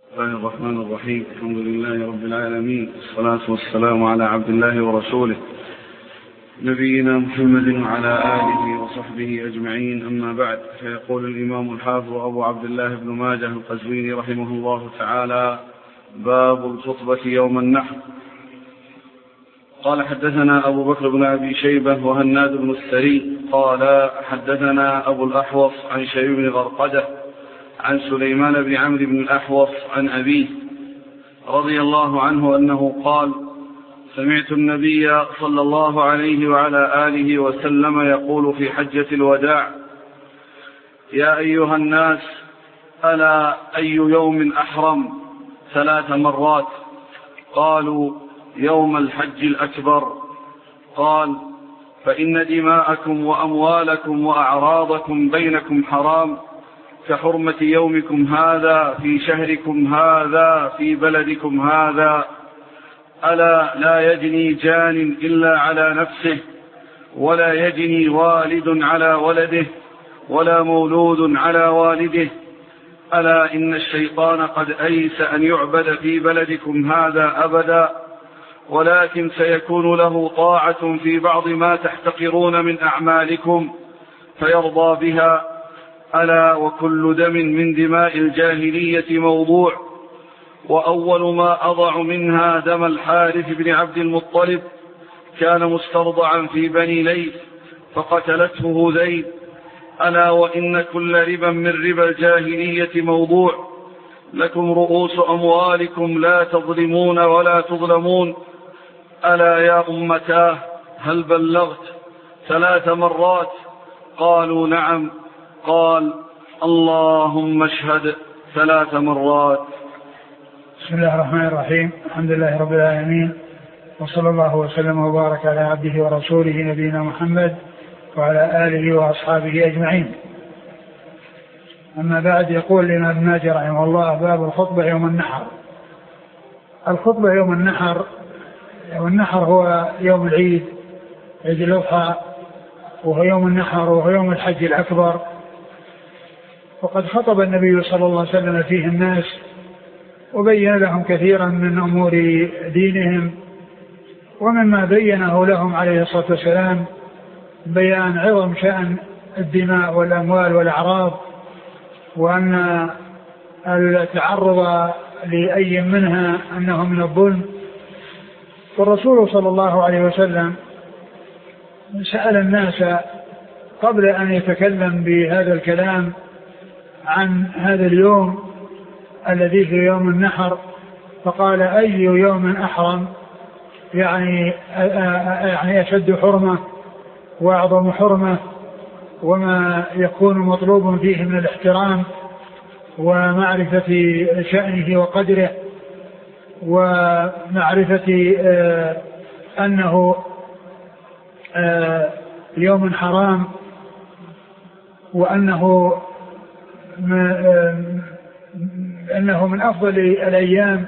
بسم الله الرحمن الرحيم. الحمد لله رب العالمين، والصلاة والسلام على عبد الله ورسوله نبينا محمد وعلى آله وصحبه أجمعين. أما بعد، فيقول الإمام الحافظ أبو عبد الله بن ماجه القزويني رحمه الله تعالى: باب الخطبة يوم النحر. قال: حدثنا أبو بكر بن أبي شيبة وهناد بن السري قال: حدثنا أبو الأحوص عن شيب بن غرقدة عن سليمان بن عمرو بن الأحوص عن أبيه رضي الله عنه أنه قال: سمعت النبي صلى الله عليه وعلى آله وسلم يقول في حجة الوداع: يا أيها الناس، ألا أي يوم أحرم؟ 3 مرات. قالوا: يوم الحج الأكبر. قال: فإن دماءكم وأموالكم وأعراضكم بينكم حرام كحرمة يومكم هذا في شهركم هذا في بلدكم هذا. ألا لا يجني جان إلا على نفسه، ولا يجني والد على ولده، ولا مولود على والده. ألا إن الشيطان قد أيس أن يعبد في بلدكم هذا أبدا، ولكن سيكون له طاعة في بعض ما تحتقرون من أعمالكم فيرضى بها. ألا وكل دم من دماء الجاهلية موضوع، وأول ما أضع منها دم الحارث بن عبد المطلب، كان مسترضعا في بني ليث فقتلته ذيل. ألا وإن كل ربا من ربا الجاهلية موضوع، لكم رؤوس أموالكم لا تظلمون ولا تظلمون. ألا يا أمتاه، هل بلغت؟ 3 مرات. قالوا: نعم. قال: اللهم اشهد 3 مرات. بسم الله الرحمن الرحيم. الحمد لله رب العالمين، وصلى الله وسلم وبارك على عبده ورسوله نبينا محمد وعلى آله وأصحابه أجمعين. أما بعد، يقول الإمام ابن ماجه رحمه الله: باب الخطبة يوم النحر. الخطبة يوم النحر، والنحر هو يوم العيد، عيد الأضحى، وهو يوم النحر وهو يوم الحج الأكبر. وقد خطب النبي صلى الله عليه وسلم فيه الناس، وبين لهم كثيرا من أمور دينهم، ومما بينه لهم عليه الصلاة والسلام بيان عظم شأن الدماء والأموال والأعراض، وأن التعرض لأي منها أنه من الظلم. والرسول صلى الله عليه وسلم سأل الناس قبل أن يتكلم بهذا الكلام عن هذا اليوم الذي في يوم النحر، فقال: أي يوم أحرم؟ يعني أشد حرمة وأعظم حرمة، وما يكون مطلوب فيه من الاحترام ومعرفة شأنه وقدره، ومعرفة أنه يوم حرام، وأنه من أفضل الأيام.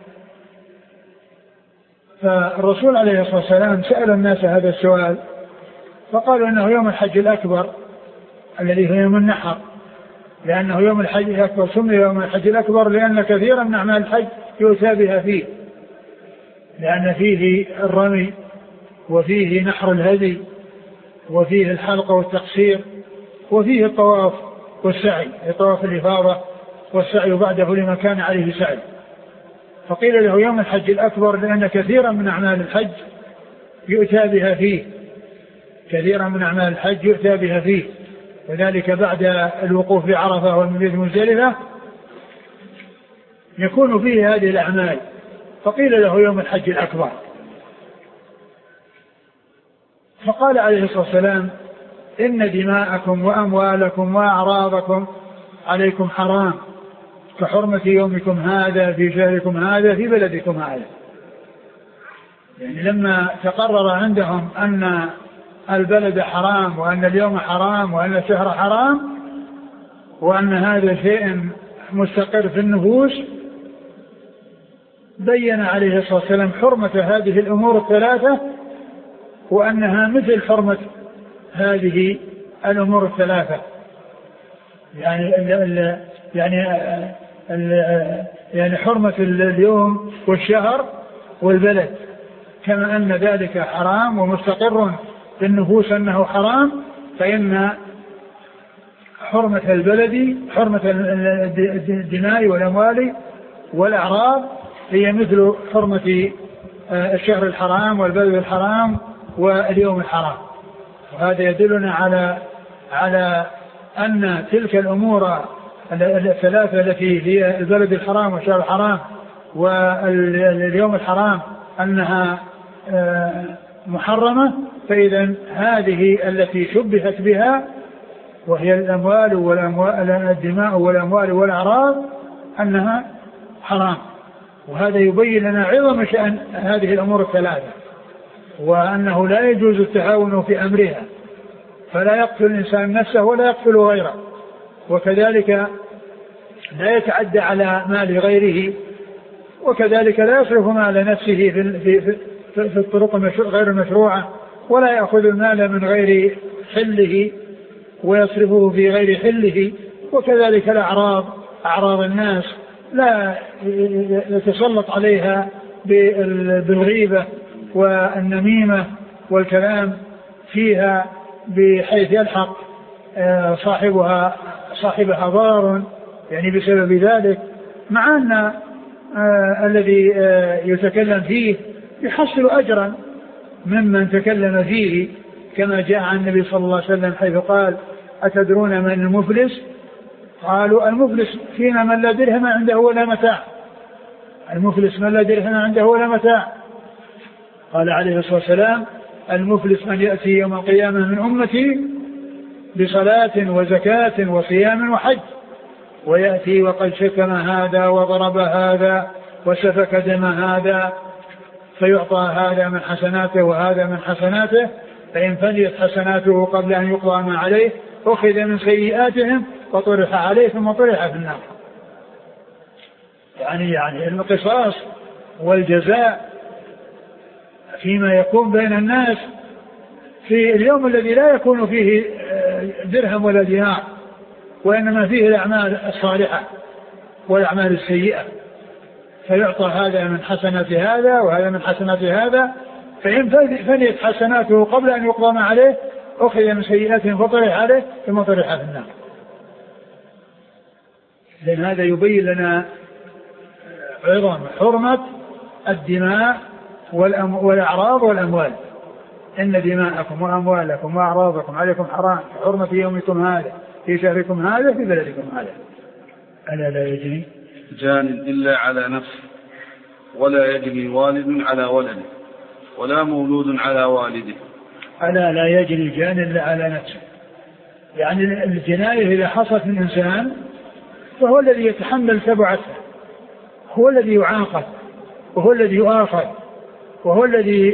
فالرسول عليه الصلاة والسلام سأل الناس هذا السؤال، فقالوا إنه يوم الحج الأكبر الذي هو يوم النحر، لأنه يوم الحج الأكبر سمي يوم الحج الأكبر لأن كثيرا من أعمال الحج يؤتى بها فيه، لأن فيه الرمي، وفيه نحر الهدي، وفيه الحلق والتقصير، وفيه الطواف والسعي، طواف الإفاضة والسعي بعده لما كان عليه سعي. فقيل له يوم الحج الأكبر لأن كثيرا من أعمال الحج يؤتى بها فيه، كثيرا من أعمال الحج يؤتى بها فيه، وذلك بعد الوقوف بعرفة والمبيت مزدلفة يكون فيه هذه الأعمال، فقيل له يوم الحج الأكبر. فقال عليه الصلاة والسلام: إن دماءكم وأموالكم وأعراضكم عليكم حرام كحرمة يومكم هذا في شهركم هذا في بلدكم هذا. يعني لما تقرر عندهم أن البلد حرام، وأن اليوم حرام، وأن الشهر حرام، وأن هذا شيء مستقر في النفوس، بين عليه الصلاة والسلام حرمة هذه الأمور الثلاثة، وأنها مثل حرمة هذه الأمور الثلاثة. يعني يعني حرمة اليوم والشهر والبلد، كما أن ذلك حرام ومستقر في النفوس أنه حرام، فإن حرمة البلد حرمة الدماء والأموال والأعراض هي مثل حرمة الشهر الحرام والبلد الحرام واليوم الحرام. وهذا يدلنا على أن تلك الأمور الثلاثة التي هي البلد الحرام والشهر الحرام واليوم الحرام أنها محرمة، فإذا هذه التي شبهت بها وهي الدماء والأموال والأعراض أنها حرام. وهذا يبين لنا عظم شأن هذه الأمور الثلاثة، وأنه لا يجوز التهاون في أمرها، فلا يقتل الإنسان نفسه ولا يقتل غيره، وكذلك لا يتعدى على مال غيره، وكذلك لا يصرف مال نفسه في الطرق غير المشروعة، ولا يأخذ المال من غير حله ويصرفه في غير حله. وكذلك الأعراض، أعراض الناس لا يتسلط عليها بالغيبة والنميمة والكلام فيها بحيث يلحق صاحبها ضرر يعني بسبب ذلك، مع أن الذي يتكلم فيه يحصل أجرا ممن تكلم فيه، كما جاء عن النبي صلى الله عليه وسلم حيث قال: أتدرون من المفلس؟ قالوا: المفلس فينا من لا درهم عنده ولا متاع. المفلس من لا درهم عنده ولا متاع. قال عليه الصلاة والسلام: المفلس من يأتي يوم القيامة من أمتي بصلاة وزكاة وصيام وحج، ويأتي وقد شتم هذا وضرب هذا وسفك دم هذا، فيعطى هذا من حسناته وهذا من حسناته، فإن فنيت حسناته قبل أن يقضى ما عليه أخذ من سيئاتهم وطرح عليه ثم طرح في النار. يعني القصاص والجزاء فيما يكون بين الناس في اليوم الذي لا يكون فيه درهم ولا دينار، وإنما فيه الأعمال الصالحة والأعمال السيئة، فيعطى هذا من حسنات هذا وهذا من حسنات هذا، فإن فنيت حسناته قبل أن يقضى ما عليه أخذ من سيئاته فطرح عليه ثم طرح في النار. لأن هذا يبين لنا عظم حرمة الدماء والأعراض والأموال. إن دماءكم وأموالكم وأعراضكم عليكم حرام حرمة يومكم هذا في شهركم هذا في بلدكم هذا. ألا لا يجري جان إلا على نفسه، ولا يجري والد على ولده، ولا مولود على والده. ألا لا يجري جان إلا على نفسه، يعني الجناية إذا حصلت من إنسان فهو الذي يتحمل تبعته، هو الذي يعاقب وهو الذي يؤاخذ وهو الذي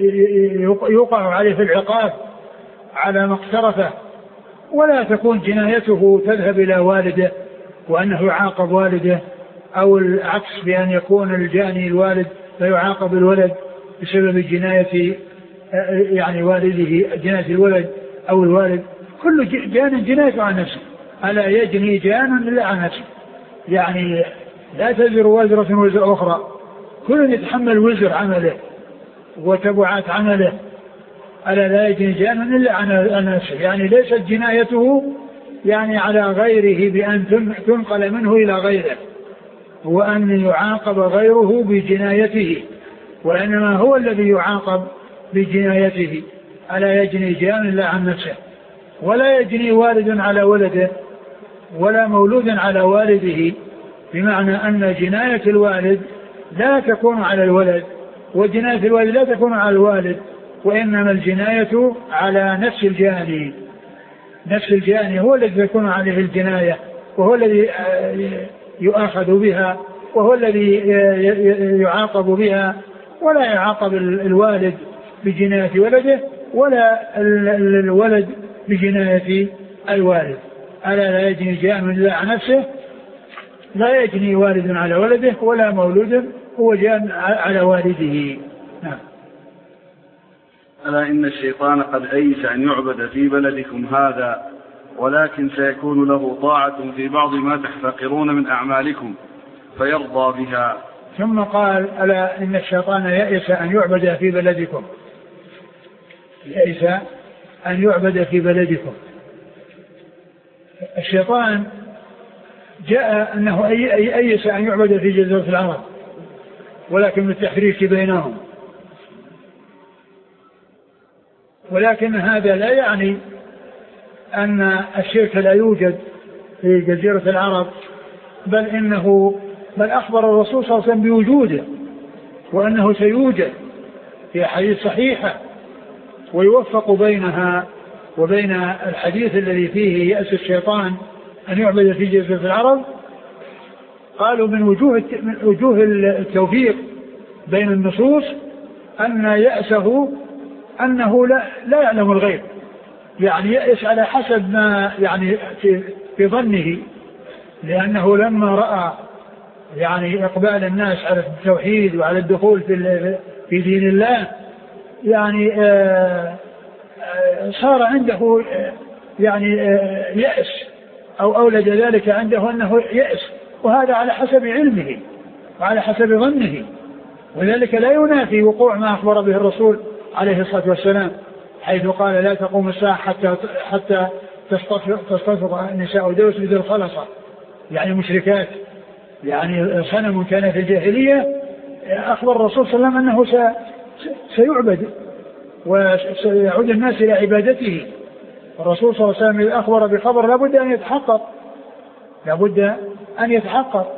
يوقع عليه في العقاب على ما اقترفه، ولا تكون جنايته تذهب إلى والده وأنه يعاقب والده، أو العكس بأن يكون الجاني الوالد فيعاقب الولد بسبب جناية يعني والده، جناية الولد أو الوالد. كل جان جناية عن نفسه. ألا يجني جان إلا عن نفسه، يعني لا تزر وزرة وزر أخرى، كل يتحمل وزر عمله وتبعات عمله. ألا لا يجني جان إلا عن نفسه، يعني ليست جنايته يعني على غيره بأن تنقل منه إلى غيره وأن يعاقب غيره بجنايته، وإنما هو الذي يعاقب بجنايته. ألا يجني جان إلا عن نفسه، ولا يجني والد على ولده ولا مولود على والده، بمعنى أن جناية الوالد لا تكون على الولد وجناية الوالد لا تكون على الوالد، وإنما الجناية على نفس الجاني. نفس الجاني هو الذي تكون عليه الجناية، وهو الذي يؤاخذ بها، وهو الذي يعاقب بها، ولا يعاقب الوالد بجناية ولده ولا الولد بجناية الوالد. ألا لا يجني جان إلا عن نفسه، لا يجني والد على ولده ولا مولود هو جان على والده. نعم. ألا إن الشيطان قد أيس أن يعبد في بلدكم هذا، ولكن سيكون له طاعة في بعض ما تحتقرون من أعمالكم، فيرضى بها. ثم قال: ألا إن الشيطان يئس أن يعبد في بلدكم، يئس أن يعبد في بلدكم. الشيطان جاء أنه يئس أن يعبد في جزيرة العرب، ولكن بالتحريك بينهم. ولكن هذا لا يعني أن الشرك لا يوجد في جزيرة العرب، بل أخبر الرسول صلى الله عليه وسلم بوجوده، وأنه سيوجد في أحاديث صحيحة، ويوفق بينها وبين الحديث الذي فيه يأس الشيطان أن يعبد في جزيرة العرب. قالوا من وجوه التوفيق بين النصوص أن يأسه أنه لا يعلم الغيب، يعني يأس على حسب ما يعني في ظنه، لأنه لما رأى يعني إقبال الناس على التوحيد وعلى الدخول في دين الله، يعني صار عنده يعني يأس، أو أولد ذلك عنده أنه يأس، وهذا على حسب علمه وعلى حسب ظنه، وذلك لا ينافي وقوع ما أخبر به الرسول عليه الصلاة والسلام، حيث قال: لا تقوم الساعة حتى تصطفق النساء دوس مثل الخلصة، يعني مشركات، يعني صنم كان في الجاهلية. أخبر الرسول صلى الله عليه وسلم أنه سيعبد وسيعود الناس إلى عبادته. الرسول صلى الله عليه وسلم أخبر بخبر لابد أن يتحقق.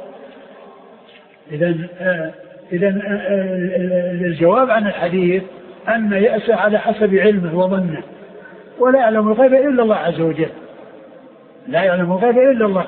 إذن الجواب عن الحديث أن يأس على حسب علمه وظنه، ولا يعلم الغيب إلا الله عز وجل، لا يعلم الغيب إلا الله.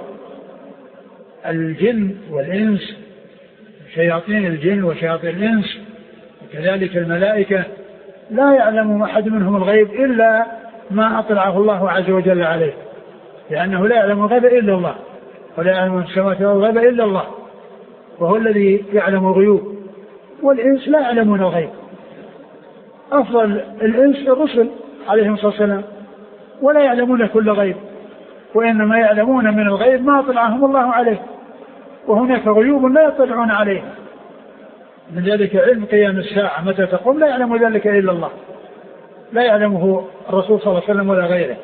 الجن والإنس، شياطين الجن وشياطين الإنس وكذلك الملائكة، لا يعلم أحد منهم الغيب إلا ما أطلعه الله عز وجل عليه، لأنه لا يعلم الغيب إلا الله، ولا يعلم السماوات والأرض إلا الله، وهو الذي يعلم الغيوب. والإنس لا يعلمون الغيب، أفضل الإنس الرسل عليهم الصلاة والسلام، ولا يعلمون كل غيب، وإنما يعلمون من الغيب ما أطلعهم الله عليه، وهناك غيوب لا يطلعون عليه. من ذلك علم قيام الساعة متى تقوم لا يعلم ذلك إلا الله، لا يعلمه الرسول صلى الله عليه وسلم ولا غيره.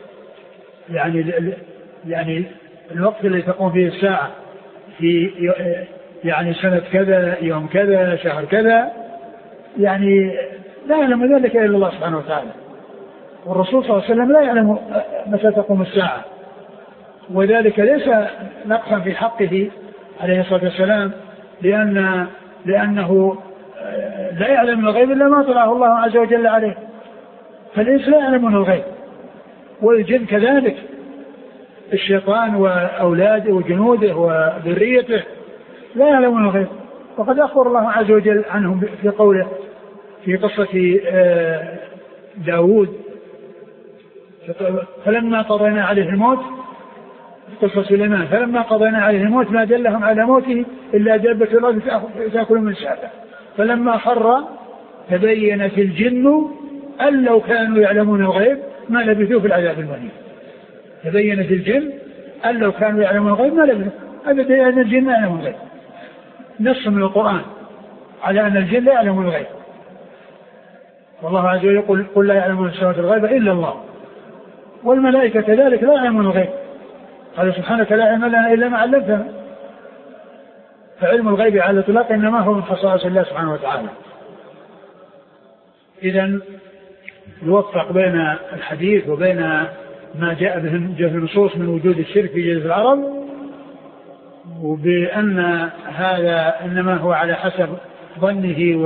يعني الوقت الذي تقوم فيه الساعة في يعني سنة كذا، يوم كذا، شهر كذا، يعني لا يعلم ذلك إلا الله سبحانه وتعالى. والرسول صلى الله عليه وسلم لا يعلم متى تقوم الساعة، وذلك ليس نقصا في حقه عليه الصلاة والسلام، لأنه لا يعلم الغيب إلا ما طلعه الله عز وجل عليه. فالإنس لا يعلمون الغيب، والجن كذلك، الشيطان وأولاده وجنوده وذريته لا يعلمون الغيب. وقد أخبر الله عز وجل عنهم في قوله في قصة داود: فلما قضينا عليه الموت، قصة سليمان، فلما قضينا عليه الموت ما دلهم على موته إلا دابة الأرض تأكل من سأته، فلما خر تبينت الجن أن لو كانوا يعلمون الغيب ما لبثوا في العذاب المهين. تبينت الجن أن لو كانوا يعلمون الغيب ما لبثوا، أبدا أن الجن لا يعلمون الغيب، نص من القرآن على أن الجن لا يعلمون الغيب. والله عز وجل يقول: قل لا يعلمون السماوات الغيب إلا الله. والملائكة كذلك لا يعلمون الغيب، قال سبحانك لا علم لنا إلا ما علمتنا. فعلم الغيب على الإطلاق إنما هو من خصائص الله سبحانه وتعالى. إذن نوفق بين الحديث وبين ما جاء به النصوص من وجود الشرك في جزيرة العرب، وبأن هذا إنما هو على حسب ظنه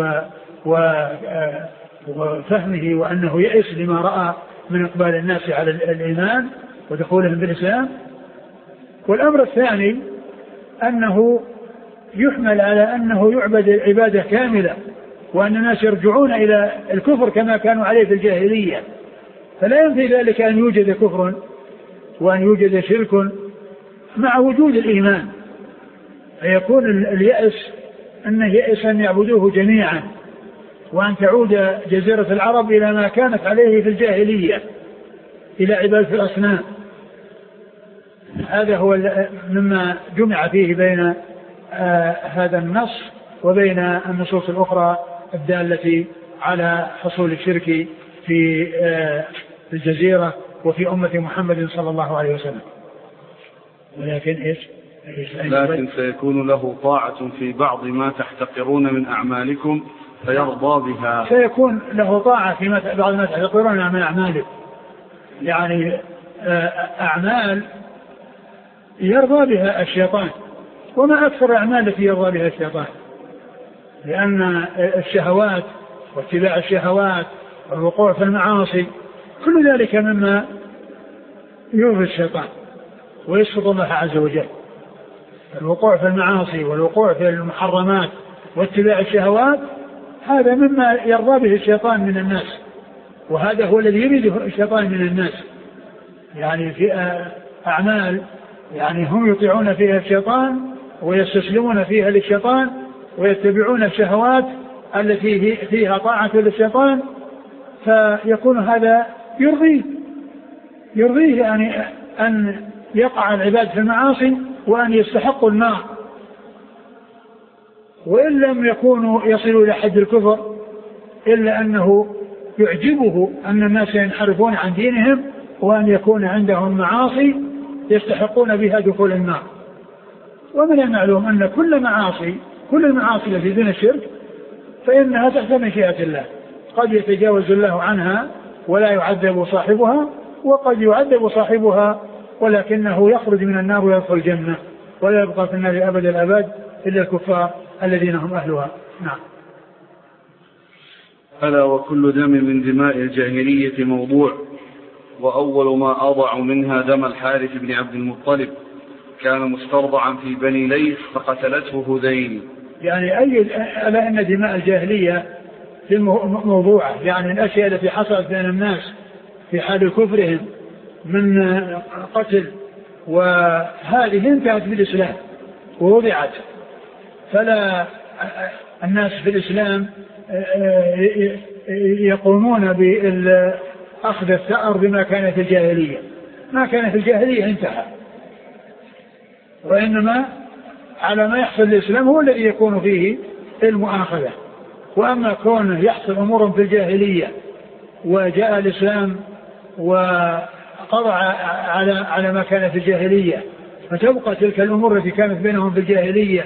وفهمه، وأنه يئس لما رأى من إقبال الناس على الإيمان ودخولهم بالإسلام. والأمر الثاني أنه يحمل على أنه يعبد عبادة كاملة، وأن الناس يرجعون إلى الكفر كما كانوا عليه في الجاهلية، فلا ينفي ذلك أن يوجد كفر وأن يوجد شرك مع وجود الإيمان، فيكون اليأس أنه يأس أن يعبدوه جميعا، وأن تعود جزيرة العرب إلى ما كانت عليه في الجاهلية، إلى عبادة الأصنام. هذا هو مما جمع فيه بين هذا النص وبين النصوص الأخرى الدالة على حصول الشرك في الجزيرة وفي أمة محمد صلى الله عليه وسلم. لكن سيكون له طاعة في بعض ما تحتقرون من أعمالكم فيرضى بها. سيكون له طاعة في بعض ما تحتقرون من أعمالكم، يعني أعمال يرضى بها الشيطان، وما أكثر الأعمال التي يرضى بها الشيطان، لأن الشهوات واتباع الشهوات والوقوع في المعاصي كل ذلك مما يرضي الشيطان ويسخط الله عز وجل. الوقوع في المعاصي والوقوع في المحرمات واتباع الشهوات هذا مما يرضى به الشيطان من الناس، وهذا هو الذي يريده الشيطان من الناس. يعني في أعمال يعني هم يطيعون فيها الشيطان ويستسلمون فيها للشيطان ويتبعون الشهوات التي فيها طاعة للشيطان، فيكون هذا يرضيه يعني أن يقع العباد في المعاصي وأن يستحقوا النار، وإن لم يكونوا يصلوا إلى حد الكفر إلا أنه يعجبه أن الناس ينحرفون عن دينهم وأن يكون عندهم معاصي يستحقون بها دخول النار. ومن المعلوم أن كل المعاصي التي دون الشرك فإنها تحت مشيئة الله، قد يتجاوز الله عنها ولا يعذب صاحبها، وقد يعذب صاحبها ولكنه يخرج من النار ويدخل الجنة ولا يبقى في النار أبد الأبد إلا الكفار الذين هم أهلها. نعم. ألا وكل دم من دماء الجاهلية موضوع، وأول ما أضع منها دم الحارث بن عبد المطلب، كان مسترضعا في بني ليث فقتلته هذيل. يعني ألا أن دماء الجاهلية موضوعة، يعني الأشياء التي حصلت بين الناس في حال كفرهم من قتل، وهذه انتهت بالإسلام ووضعت، فلا الناس في الإسلام يقومون بأخذ الثأر بما كان في الجاهلية. ما كان في الجاهلية انتهى، وإنما على ما يحصل الإسلام هو الذي يكون فيه المؤاخذة. وأما كونه يحصل أمور في الجاهلية وجاء الإسلام وقضى على ما كان في الجاهلية، فتبقى تلك الأمور التي كانت بينهم في الجاهلية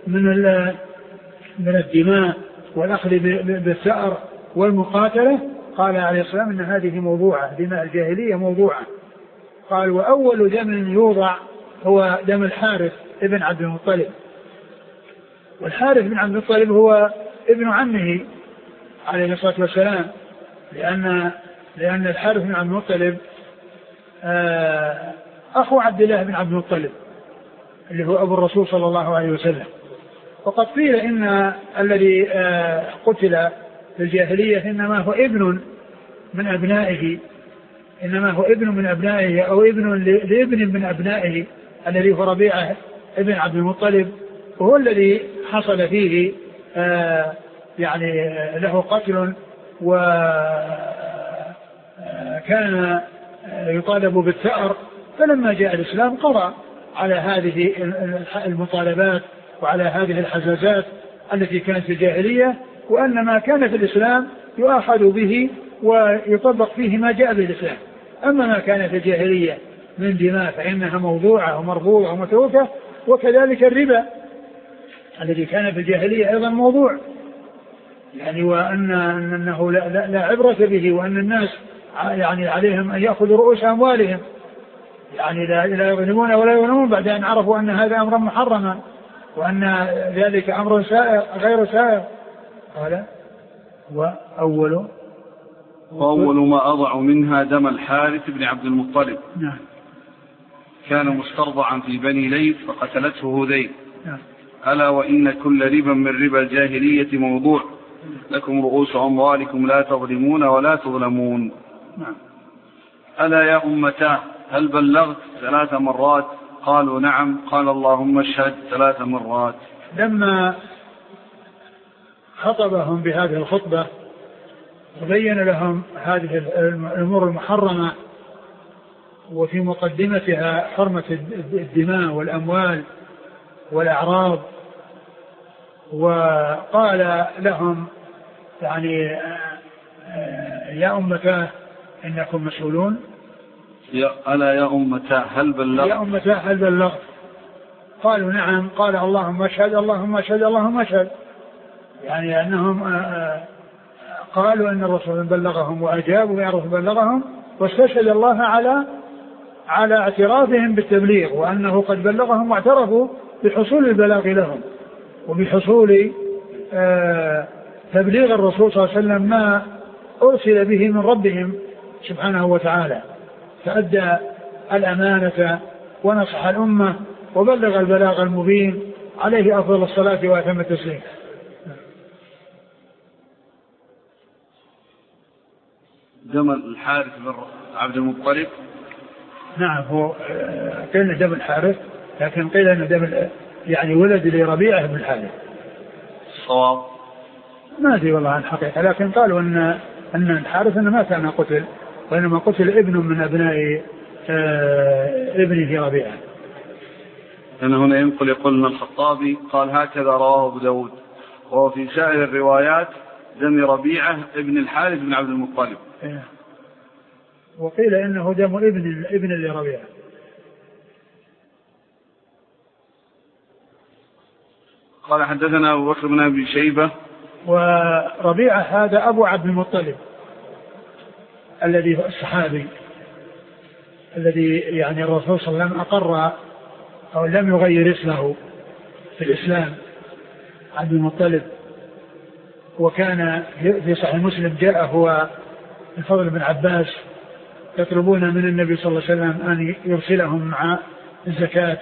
من الدماء والأخذ بالثأر والمقاتلة، قال عليه السلام إن هذه موضوعة، دماء الجاهلية موضوعة. قال وأول دم يوضع هو دم الحارث ابن عبد المطلب. والحارث بن عبد المطلب هو ابن عمه عليه الصلاة والسلام، لأن الحارث بن عبد المطلب أخو عبد الله بن عبد المطلب اللي هو أبو الرسول صلى الله عليه وسلم. وقد قيل إن الذي قتل في الجاهلية إنما هو ابن من أبنائه أو ابن لابن من أبنائه الذي هو ربيعة ابن عبد المطلب، وهو الذي حصل فيه يعني له قتل، وكان يطالب بالثأر. فلما جاء الإسلام قضى على هذه المطالبات وعلى هذه الحزازات التي كانت في الجاهلية، وأن ما كان في الإسلام يؤخذ به ويطبق فيه ما جاء بالإسلام. أما ما كان في الجاهلية من دماء فإنها موضوعة ومرفوعة ومتروكة، وكذلك الربا الذي كان في الجاهلية أيضا موضوع، يعني وأنه لا عبرة به، وأن الناس يعني عليهم أن يأخذوا رؤوس أموالهم، يعني لا يظلمون ولا يظلمون بعد أن عرفوا أن هذا أمر محرما وأن ذلك أمر غير سائغ. قال وأول ما أضع منها دم الحارث بن عبد المطلب. نعم. كان مسترضعا في بني ليث فقتلته هذيل. نعم. ألا وإن كل ربا من ربا الجاهلية موضوع، لكم رؤوس أموالكم لا تظلمون ولا تظلمون. نعم. ألا يا أمتاه هل بلغت 3 مرات؟ قالوا نعم. قال اللهم اشهد 3 مرات. لما خطبهم بهذه الخطبة وبين لهم هذه الأمور المحرمة، وفي مقدمتها حرمة الدماء والأموال والأعراض وقال لهم يعني يا أمتاه إنكم مسؤولون. ألا يا أمتاه هل بلغت؟ يا أمتاه هل بلغت؟ قالوا نعم. قال اللهم اشهد اللهم اشهد اللهم اشهد، يعني أنهم قالوا أن الرسول بلغهم وأجابوا يا رسول بلغهم، واستشهد الله على اعترافهم بالتبليغ، وأنه قد بلغهم واعترفوا بحصول البلاغ لهم وبحصول تبليغ الرسول صلى الله عليه وسلم ما أرسل به من ربهم سبحانه وتعالى، فأدى الأمانة ونصح الأمة وبلغ البلاغ المبين، عليه أفضل الصلاة وأتم التسليم. دم الحارث بن عبد المطلب. نعم، هو قيل دم الحارث، لكن قيل أنه دم يعني ولد لربيعة بن الحارث. الصواب ما أدري والله عن الحقيقة، لكن قالوا أن الحارث ما كان قتل، وإنما قتل ابن من أبناء ابنه ربيعة. أنا هنا ينقل يقول أن الخطابي قال هكذا رواه أبو داود، وهو في سائر الروايات دم ربيعة ابن الحارث بن عبد المطلب. وقيل إنه دم ابن لربيعة. قال حدثنا أبو بكر بن أبي شيبة. وربيعة هذا أبو عبد المطلب الذي الصحابي الذي يعني الرسول صلى الله عليه وسلم أقر أو لم يغير اسمه في الإسلام، عبد المطلب. وكان في صحيح مسلم جاء هو الفضل بن عباس يطلبون من النبي صلى الله عليه وسلم أن يرسلهم مع الزكاة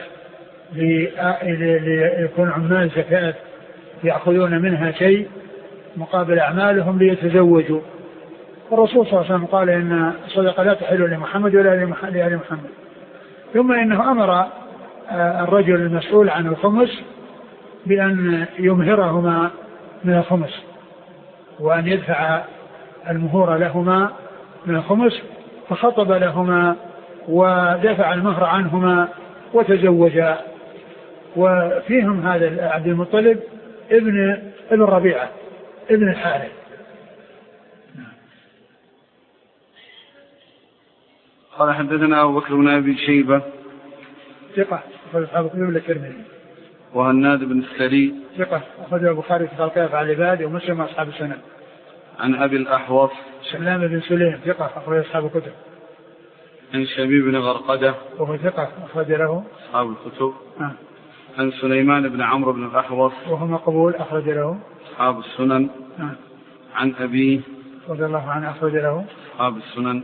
ليكون عمال زكاة يأخذون منها شيء مقابل أعمالهم ليتزوجوا. الرسول صلى الله عليه وسلم قال إن الصدقة لا تحل لمحمد ولا لآل محمد. ثم إنه أمر الرجل المسؤول عن الخمس بأن يمهرهما من الخمس، وأن يدفع المهور لهما من الخمس، فخطب لهما ودفع المهر عنهما وتزوجا. وفيهم هذا عبد المطلب ابن ربيعة ابن الحارث. قال حدثنا أبو بكر بن أبي شيبة ثقة أخرج أصحاب الكتب الترمذي. وهناد بن السري ثقة أخرج البخاري في خلق أفعال العباد ومسلم أصحاب السنن. عن أبي الأحوص سلام بن سليم ثقة أخرج أصحاب الكتب. عن شبيب بن غرقدة وهو ثقة أخرج له أصحاب الكتب. عن سليمان بن عمرو بن الأحوص وهو مقبول أخرج له أصحاب السنن. عن أبيه رضي الله عنه أخرج له أصحاب السنن.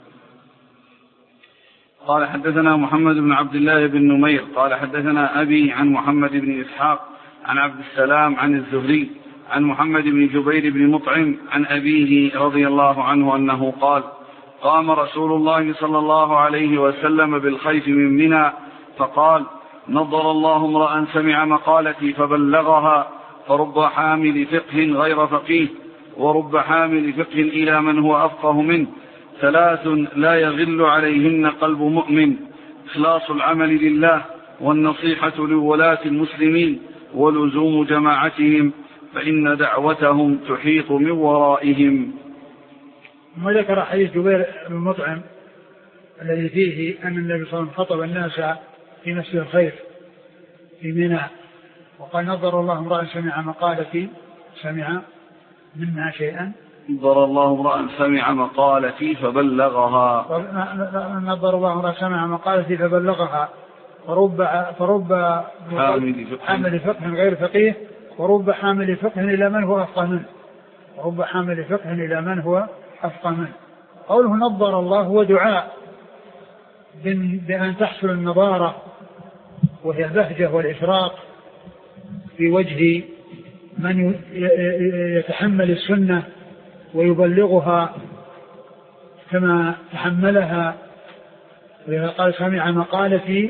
قال حدثنا محمد بن عبد الله بن نمير قال حدثنا أبي عن محمد بن إسحاق عن عبد السلام عن الزهري عن محمد بن جبير بن مطعم عن أبيه رضي الله عنه أنه قال قام رسول الله صلى الله عليه وسلم بالخيف من منى فقال نضر الله امرأ سمع مقالتي فبلغها فرب حامل فقه غير فقيه ورب حامل فقه إلى من هو أفقه منه 3 لا يغل عليهن قلب مؤمن إخلاص العمل لله والنصيحة لولاة المسلمين ولزوم جماعتهم فإن دعوتهم تحيط من ورائهم. ثم ذكر حديث جبير بن مطعم الذي فيه أن النبي صلى الله عليه وسلم خطب الناس في مسجد الخيف في منى وقال نظر الله امرأ سمع مقالتي سمع منها شيئا نظر الله امرأ سمع مقالتي فبلغها نظر الله امرأ سمع مقالتي فبلغها فرب حامل فقه غير فقيه ورب حامل فقه إلى من هو أفقه منه ورب حامل فقه إلى من هو أفقه منه. قوله نظر الله ودعاء بأن تحصل النظارة وهي البهجة والإشراق في وجه من يتحمل السنة ويبلغها كما تحملها. قال سمع مقالتي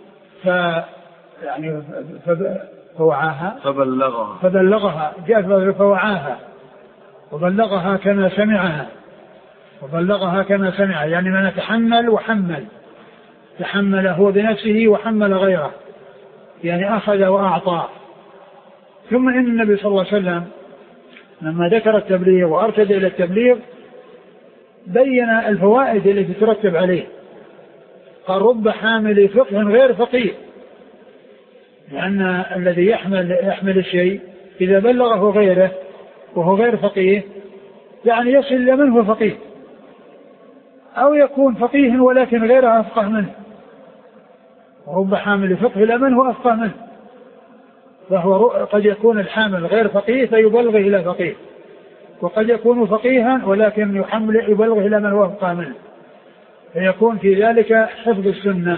فوعاها فبلغها جاء فوعاها وبلغها كما سمعها يعني من تحمل وحمل تحمل هو بنفسه وحمل غيره يعني أخذ وأعطى ثم إن النبي صلى الله عليه وسلم لما ذكر التبليغ وأرشد إلى التبليغ بين الفوائد التي ترتب عليه. قال رب حامل فقه غير فقيه، لأن الذي يحمل الشيء إذا بلغه غيره وهو غير فقيه يعني يصل إلى من هو فقيه، أو يكون فقيه ولكن غيره أفقه منه. رب حامل فقه إلى من هو أفقه منه، فهو قد يكون الحامل غير فقيه فيبلغه إلى فقيه، وقد يكون فقيها ولكن يبلغه إلى من هو أفقه منه، فيكون في ذلك حفظ السنة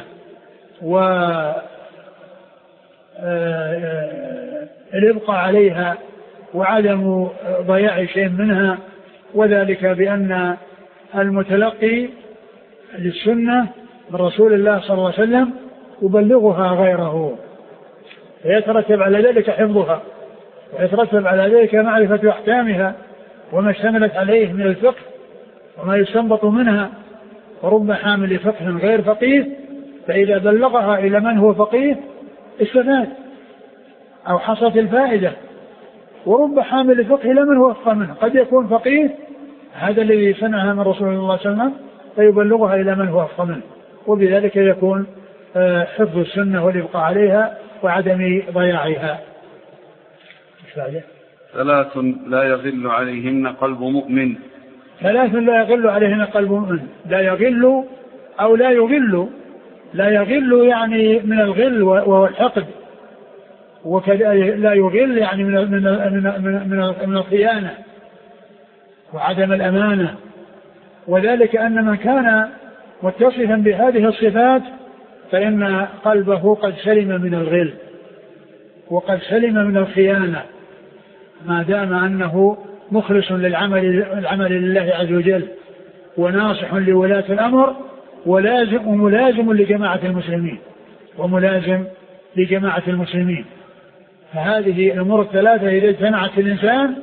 والإبقاء عليها وعدم ضياع شيء منها، وذلك بأن المتلقي للسنة من رسول الله صلى الله عليه وسلم يبلغها غيره، فيترتب على ذلك حفظها، ويترتب على ذلك معرفة أحكامها وما اشتملت عليه من الفقه وما يستنبط منها. ورب حامل فقه غير فقيه، فإذا بلغها إلى من هو فقيه استفاد أو حصلت الفائدة. ورب حامل فقه إلى من هو أفقه منه، قد يكون فقيه هذا الذي سمعها من رسول الله صلى الله عليه وسلم فيبلغها إلى من هو أفقه منه، وبذلك يكون حفظ السنة والإبقاء عليها وعدم ضياعها. 3 لا يغل عليهن قلب مؤمن. 3 لا يغل عليهن قلب مؤمن. لا يغل أو لا يغل. لا يغل يعني من الغل وهو الحقد، وكذا لا يغل يعني من الخيانة وعدم الأمانة. وذلك أن من كان متصفا بهذه الصفات فإن قلبه قد سلم من الغل وقد سلم من الخيانة، ما دام أنه مخلص للعمل لله عز وجل وناصح لولاة الأمر وملازم لجماعة المسلمين فهذه الأمور الثلاثة إذا اجتمعت الإنسان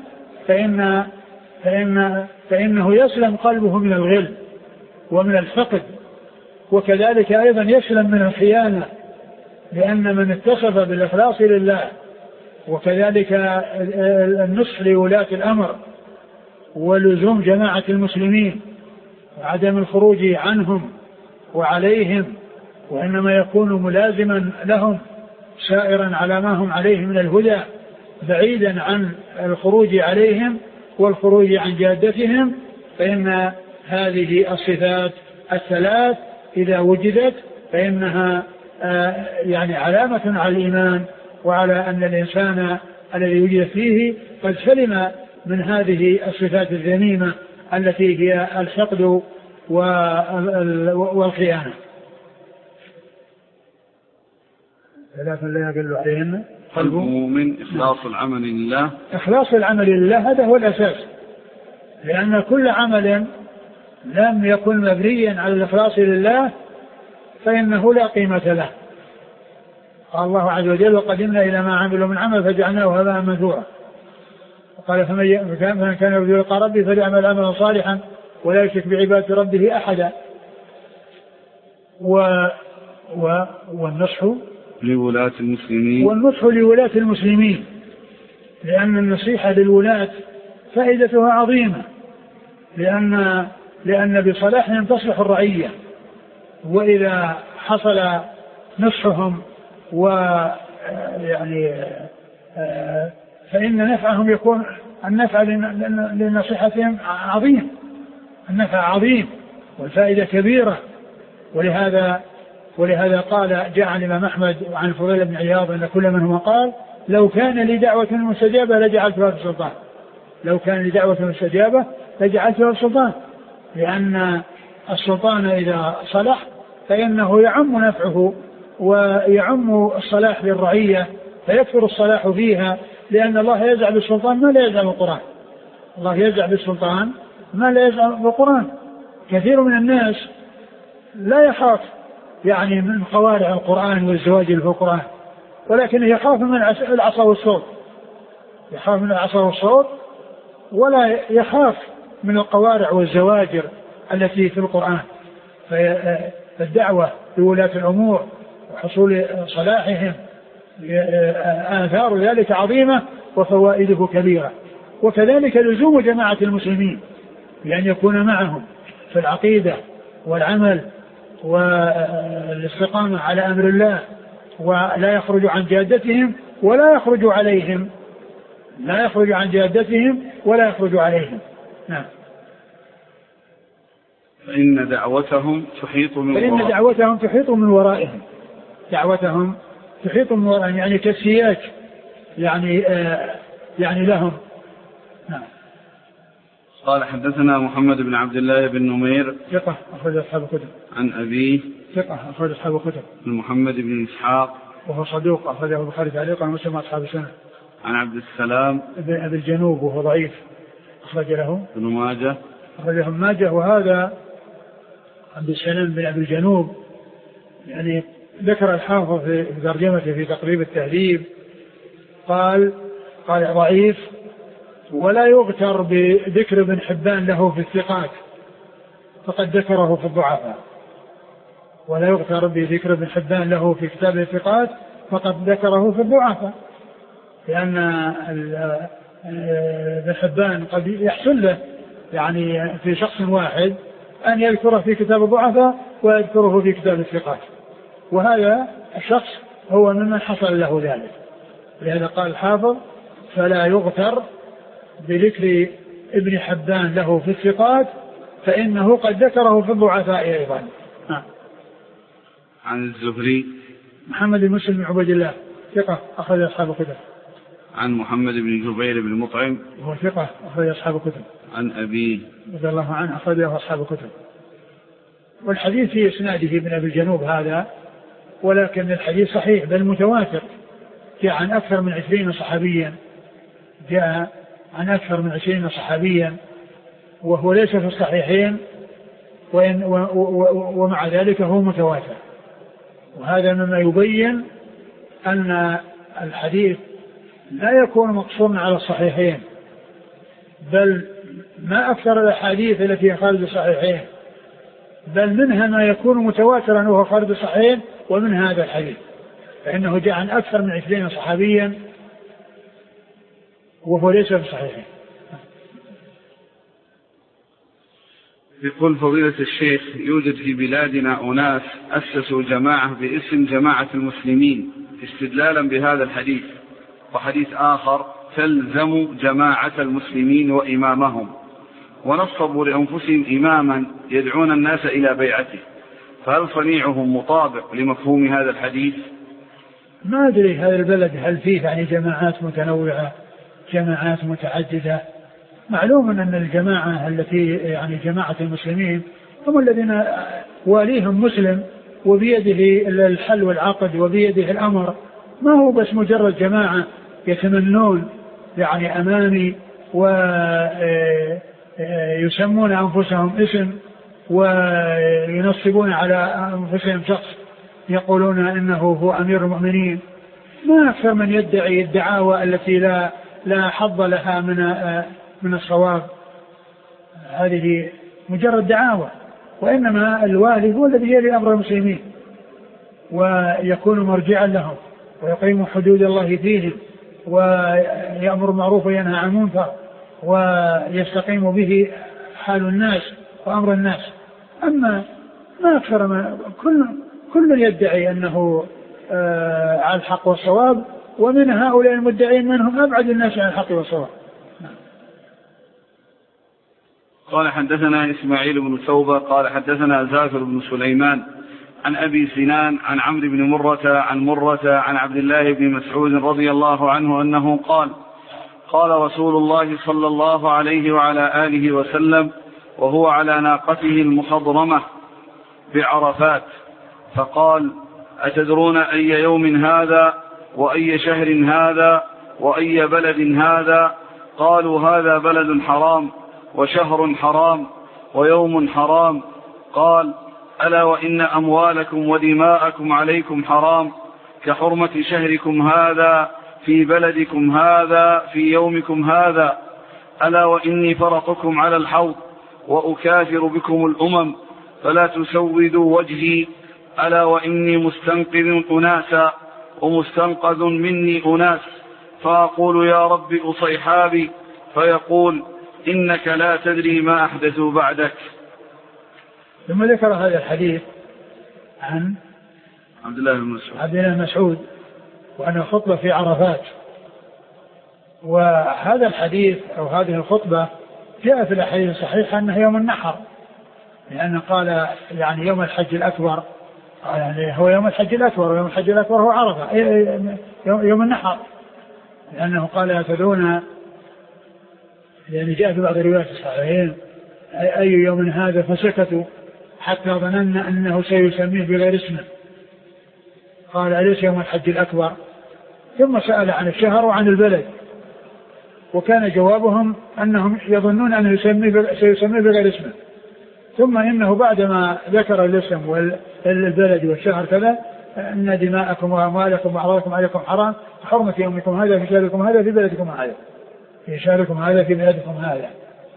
فإنه يسلم قلبه من الغل ومن الحقد، وكذلك أيضا يسلم من الخيانة، لأن من اتصف بالإخلاص لله وكذلك النصح لولاة الأمر ولزوم جماعة المسلمين وعدم الخروج عنهم وعليهم، وإنما يكون ملازما لهم سائرا على ما هم عليه من الهدى بعيدا عن الخروج عليهم والخروج عن جادتهم، فإن هذه الصفات الثلاث إذا وجدت فإنها يعني علامة على الإيمان وعلى أن الإنسان الذي وجد فيه قد سلم من هذه الصفات الذميمة التي هي الحقد والخيانة. 3 لا يغل عليهن قلب مؤمن. إخلاص العمل لله. إخلاص العمل لله هذا هو الأساس، لأن كل عمل لم يكن مبنيا على الإخلاص لله فإنه لا قيمة له. قال الله عز وجل وقدمنا إلى ما عملوا من عمل فجعلناه هباء منثورا. وقال فمن كان يرجو لقاء ربه فليعمل عملا صالحا ولا يشرك بعبادة ربه أحدا. والنصح لولاة المسلمين. والنصح لولاة المسلمين، لأن النصيحة للولاة فائدتها عظيمة، لأن بصلاحهم تصلح الرعية، وإذا حصل نصحهم ويعني فإن نفعهم يكون النفع لنصيحتهم عظيم، النفع عظيم والفائدة كبيرة. ولهذا قال جاء عن الإمام أحمد وعن الفضيل بن عياض أن كل منهما قال لو كان لي دعوة مستجابة لجعلتها في السلطان. لو كان لي دعوة مستجابة لجعلتها في السلطان، لأن السلطان إذا صلح فإنه يعم نفعه ويعم الصلاح للرعية فيكثر الصلاح فيها، لأن الله يجعل بالسلطان ما لا يجعل بالقرآن. الله يجعل بالسلطان ما لا يجعل بالقرآن. كثير من الناس لا يخاف يعني من قوارع القرآن والزواج في القرآن، ولكن يخاف من العصا والصوت، يخاف من العصا والصوت ولا يخاف من القوارع والزواجر التي في القرآن. فالدعوة لولاة الأمور وحصول صلاحهم آثار ذلك عظيمة، وفوائده كبيرة. وكذلك لزوم جماعة المسلمين بأن يكون معهم في العقيدة والعمل والاستقامة على أمر الله، ولا يخرج عن جادتهم ولا يخرج عليهم، لا يخرج عن جادتهم ولا يخرج عليهم. نعم. فإن دعوتهم تحيط من ورائهم. فإن دعوتهم تحيط من ورائهم. دعوتهم تحيط من ورائهم يعني كالسياج يعني لهم. نعم. قال حدثنا محمد بن عبد الله بن نمير ثقة أخرج أصحاب الكتب. عن أبيه ثقة أخرج أصحاب الكتب. محمد بن إسحاق وهو صدوق أخرجه البخاري تعليقا ومسلم أصحاب السنة. عن عبد السلام ابن أبي الجنوب وهو ضعيف أخرج له ابن ماجه أخرجه ماجه. وهذا عبد السلام بن أبي الجنوب يعني ذكر الحافظ في ترجمته في تقريب التهذيب قال ضعيف ولا يغتر بذكر ابن حبان له في الثقات فقد ذكره في الضعفاء. ولا يغتر بذكر ابن حبان له في كتاب الثقات فقد ذكره في الضعفاء، لأن ابن حبان قد يحصل له يعني في شخص واحد أن يذكره في كتاب الضعفاء ويذكره في كتاب الثقات، وهذا الشخص هو ممن حصل له ذلك. لهذا قال الحافظ فلا يغتر بذكر ابن حبان له في الثقات فإنه قد ذكره في الضعفاء أيضا. عن الزهري محمد بن مسلم بن عبيد الله ثقة أخرج أصحاب الكتب. عن محمد بن جبير بن مطعم وهو ثقة أخرج أصحاب الكتب. عن أبيه رضي الله عنه أخرجه أصحاب الكتب. والحديث في إسناده ابن أبي الجنوب هذا، ولكن الحديث صحيح بل متواتر، جاء عن أكثر من 20 صحابيا، جاء عن أكثر من 20 صحابيا، وهو ليس في الصحيحين ومع ذلك هو متواتر. وهذا مما يبين أن الحديث لا يكون مقصورا على الصحيحين، بل ما أكثر الأحاديث التي خارج الصحيحين، بل منها ما يكون متواترا وهو خارج الصحيحين، ومن هذا الحديث فإنه جاء عن أكثر من 20 صحابيا وهو ليس في الصحيحين. يقول فضيلة الشيخ يوجد في بلادنا أناس أسسوا جماعة باسم جماعة المسلمين استدلالا بهذا الحديث، وحديث آخر تلزم جماعة المسلمين وإمامهم، ونصبوا لأنفسهم إماما يدعون الناس إلى بيعته، فهل صنيعهم مطابق لمفهوم هذا الحديث؟ ما أدري هذا البلد هل فيه يعني جماعات متنوعة جماعات متعددة. معلوم أن الجماعة التي يعني جماعة المسلمين هم الذين واليهم مسلم وبيده الحل والعقد وبيده الأمر، ما هو بس مجرد جماعة يتمنون يعني أمامي ويسمون أنفسهم اسم وينصبون على أنفسهم شخص يقولون إنه هو أمير المؤمنين. ما أكثر من يدعي الدعاوى التي لا حظ لها من الصواب، هذه مجرد دعاوى. وإنما الوالي هو الذي يلي أمر المسلمين ويكون مرجعا لهم ويقيم حدود الله فيهم ويأمر معروف وينهى عن المنكر ويستقيم به حال الناس وأمر الناس. أما ما أكثر ما كل يدعي أنه على الحق والصواب، ومن هؤلاء المدعين منهم أبعد الناس عن الحق والصواب. قال حدثنا إسماعيل بن ثوبة قال حدثنا زاكر بن سليمان عن أبي سنان عن عمرو بن مرة عن عبد الله بن مسعود رضي الله عنه أنه قال رسول الله صلى الله عليه وعلى آله وسلم وهو على ناقته المخضرمة بعرفات فقال: أتدرون أي يوم هذا وأي شهر هذا وأي بلد هذا؟ قالوا: هذا بلد حرام وشهر حرام ويوم حرام. قال: ألا وإن أموالكم ودماءكم عليكم حرام كحرمة شهركم هذا في بلدكم هذا في يومكم هذا. ألا وإني فرطكم على الحوض وأكافر بكم الأمم فلا تسودوا وجهي. ألا وإني مستنقذ أناسا ومستنقذ مني أناس. فأقول يا رب أصيحابي، فيقول إنك لا تدري ما أحدثوا بعدك. ثم ذكر هذا الحديث عن عبد الله بن مسعود وأن الخطبة في عرفات. وهذا الحديث أو هذه الخطبة جاء في الأحاديث الصحيحة أنه يوم النحر، لأن قال يعني يوم الحج الأكبر، يعني هو يوم الحج الأكبر، ويوم الحج الأكبر هو عرفة يوم النحر، لأنه قال تدعون، يعني جاء في بعض الروايات الصحيحين أي يوم هذا، فسكتوا حتى ظننا أنه سيسميه بغير اسمه، قال أليس يوم الحج الأكبر؟ ثم سأل عن الشهر وعن البلد، وكان جوابهم أنهم يظنون أنه سيسميه بغير اسمه، ثم إنه بعدما ذكر الاسم والبلد والشهر كذا أن دماءكم وأموالكم وأعراضكم عليكم حرام، حرمة يومكم هذا في شهركم هذا في بلدكم هذا، في شهركم هذا في بلدكم هذا.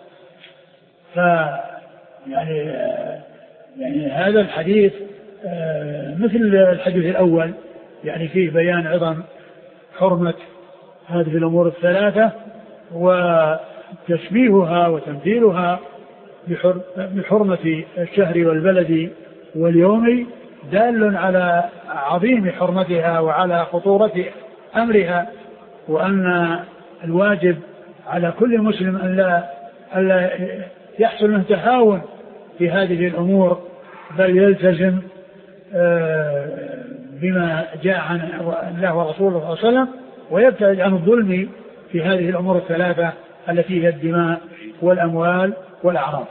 يعني هذا الحديث مثل الحديث الأول، يعني فيه بيان عظم حرمة هذه الأمور الثلاثة وتشبيهها وتمثيلها بحرمة الشهر والبلد واليوم، دال على عظيم حرمتها وعلى خطورة أمرها، وأن الواجب على كل مسلم أن لا يحصل منه تهاون في هذه الأمور، بل يلتزم بما جاء عن الله ورسوله صلى الله عليه وسلم، ويبتعد عن الظلم في هذه الأمور الثلاثة التي هي الدماء والأموال والأعراض.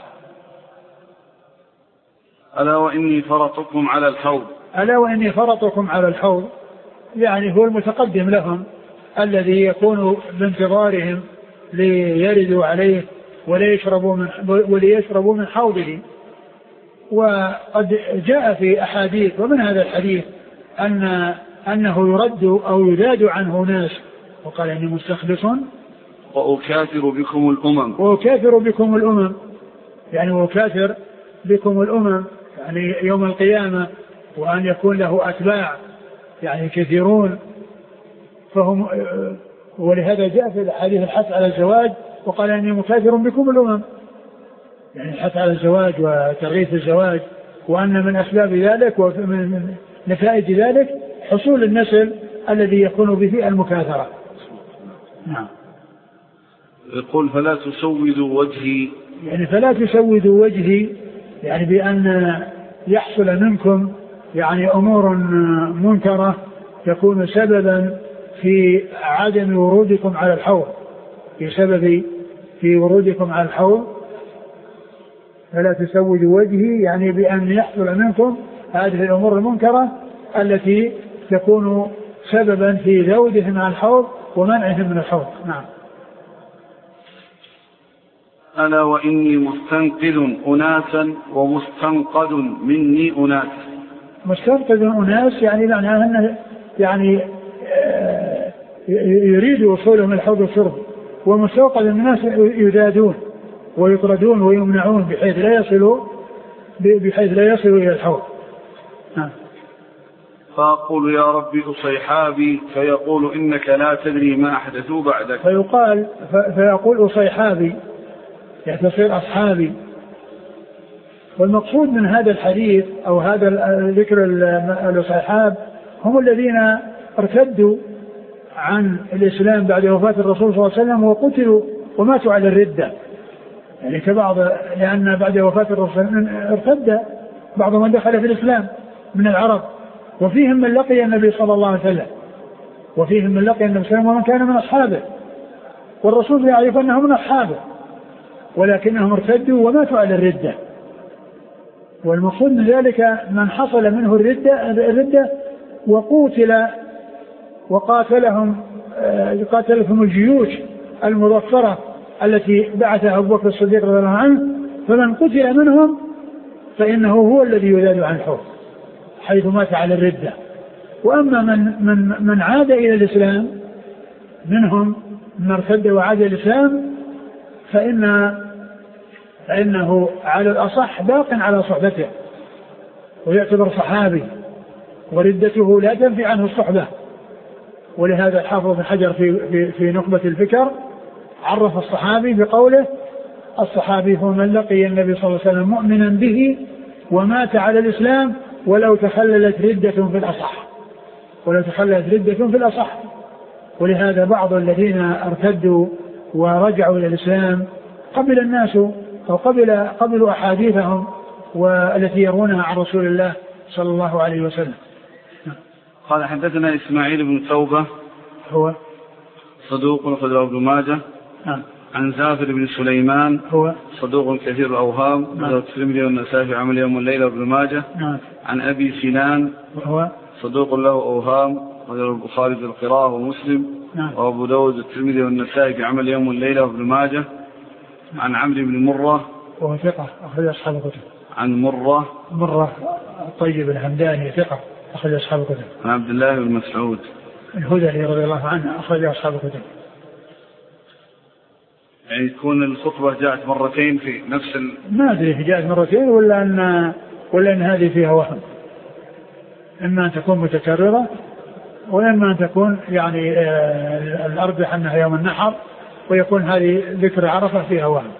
ألا وإني فرطكم على الحوض. ألا وإني فرطكم على الحوض، يعني هو المتقدم لهم الذي يكون بانتظارهم ليردوا عليه وليشربوا من حوضه. وقد جاء في أحاديث، ومن هذا الحديث أنه يرد أو يزاد عنه ناس، وقال إني مستخلص وأكاثر بكم الأمم. وأكاثر بكم الأمم، يعني وأكاثر بكم الأمم يعني يوم القيامة، وأن يكون له أتباع يعني كثيرون، فهم. ولهذا جاء في الحديث الحث على الزواج، وقال إني مكاثر بكم الأمم، يعني الحث على الزواج وترغيب الزواج، وأن من أسباب ذلك ومن نتائج ذلك حصول النسل الذي يكون به المكاثرة. نعم. يقول فلا تسودوا وجهي، يعني فلا تسودوا وجهي، يعني بأن يحصل منكم يعني أمور منكرة تكون سببا في عدم ورودكم على الحوض، في ورودكم على الحوض. فلا تسودوا وجهي يعني بأن يحصل منكم هذه الأمور المنكرة التي تكون سببا في ذودهم على الحوض ومنعهم من الحوض. نعم. ألا وإني مستنقذ أناسا ومستنقذ مني أناس. مستنقذ أناس يعني معناها أنه يعني يريد وصولهم الحوض الشرب، ومستوقظ الناس يذادون ويطردون ويمنعون بحيث لا يصلوا إلى الحوض. فأقول يا ربي أصيحابي، فيقول إنك لا تدري ما أحدثوا بعدك. فيقول أصيحابي يعني تصير أصحابي. والمقصود من هذا الحديث أو هذا الذكر الأصحاب هم الذين ارتدوا عن الإسلام بعد وفاة الرسول صلى الله عليه وسلم وقتلوا وماتوا على الردة، يعني كبعض، لأن بعد وفاة الرسول ارتد بعض من دخل في الإسلام من العرب، وفيهم من لقي النبي صلى الله عليه وسلم، ومن كان من أصحابه، والرسول يعرف أنهم من أصحابه، ولكنهم ارتدوا وماتوا على الردة. والمقصود من ذلك من حصل منه الردة وقاتلهم الجيوش المظفرة التي بعثها أبو بكر الصديق رضي الله عنه، فمن قتل منهم فإنه هو الذي يذاد عن الحوض حيث مات على الردة. وأما من عاد إلى الإسلام منهم، من ارتد وعاد إلى الإسلام، فإنه على الأصح باق على صحبته ويعتبر صحابي، وردته لا تنفي عنه الصحبة، ولهذا الحافظ بن حجر في نخبة الفكر عرف الصحابي بقوله: الصحابي هو من لقي النبي صلى الله عليه وسلم مؤمنا به ومات على الإسلام ولو تخللت ردة في الأصح. ولهذا بعض الذين ارتدوا ورجعوا إلى الإسلام قبل الناس أو قبلوا أحاديثهم والتي يرونها عن رسول الله صلى الله عليه وسلم. قال حدثنا إسماعيل بن توبة هو صدوق أخرجه ابن ماجه. عن زافر بن سليمان هو صدوق كثير الأوهام أخرجه الترمذي والنسائي في عمل يوم والليلة وابن ماجه. عن أبي سنان هو صدوق له أوهام أخرجه البخاري في القراءة ومسلم وأبو داود الترمذي والنسائي في عمل يوم والليلة وابن ماجه. عن عمرو بن مرة وهو ثقة أخرج أصحاب الكتب. عن مرة الطيب الهمداني ثقة أخرج أصحاب الكتب. عن عبد الله بن مسعود الهذلي رضي الله عنه أخرج أصحاب الكتب. يعني تكون الخطبة جاءت مرتين في نفس ما أدري جاءت مرتين ولا أن هذه فيها وهم، إما أن تكون متكررة وإما أن تكون يعني الأرجح أنها يوم النحر ويكون هذه ذكر عرفة فيها وهم.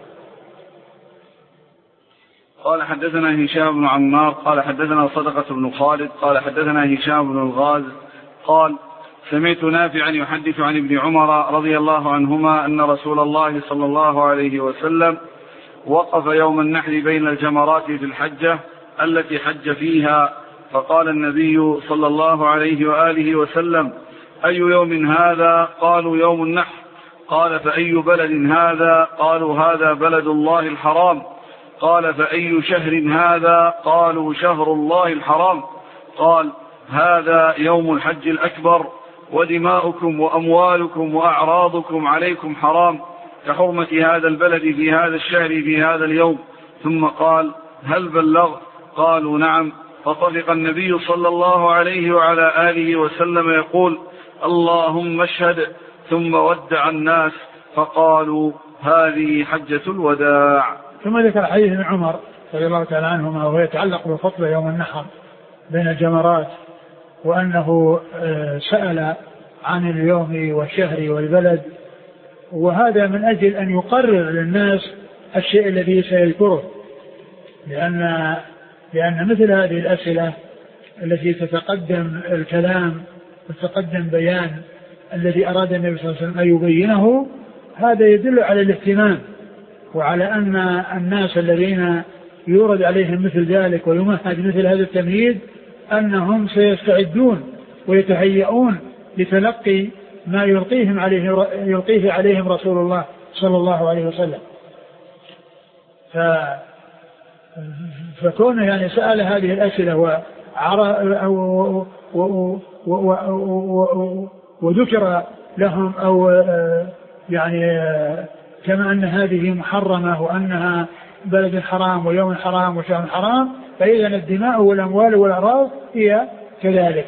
قال حدثنا هشام بن عمار قال حدثنا صدقة بن خالد قال حدثنا هشام بن الغاز قال سمعت نافعا يحدث عن ابن عمر رضي الله عنهما أن رسول الله صلى الله عليه وسلم وقف يوم النحر بين الجمرات في الحجة التي حج فيها، فقال النبي صلى الله عليه وآله وسلم: أي يوم هذا؟ قالوا: يوم النحر. قال: فأي بلد هذا؟ قالوا: هذا بلد الله الحرام. قال: فأي شهر هذا؟ قالوا: شهر الله الحرام. قال: هذا يوم الحج الأكبر، ودماؤكم وأموالكم وأعراضكم عليكم حرام كحرمة هذا البلد في هذا الشهر في هذا اليوم. ثم قال: هل بلغت؟ قالوا: نعم. فطلق النبي صلى الله عليه وعلى آله وسلم يقول: اللهم اشهد، ثم ودع الناس فقالوا: هذه حجة الوداع. ثم ذكر حديث ابن عمر رضي الله تعالى عنهما وهو يتعلق بالخطبة يوم النحر بين الجمرات، وأنه سأل عن اليوم والشهر والبلد، وهذا من أجل أن يقرر للناس الشيء الذي سيذكره، لأن مثل هذه الأسئلة التي تتقدم الكلام وتتقدم بيان الذي أراد النبي صلى الله عليه وسلم أن يبينه، هذا يدل على الاهتمام وعلى أن الناس الذين يورد عليهم مثل ذلك ويمهد مثل هذا التمهيد أنهم سيستعدون ويتهيئون لتلقي ما يلقيه عليهم رسول الله صلى الله عليه وسلم. فكونه يعني سأل هذه الأسئلة وذكر لهم أو يعني كما أن هذه محرمة وأنها بلد حرام ويوم حرام وشهر حرام، فإذا الدماء والأموال والأعراض هي كذلك.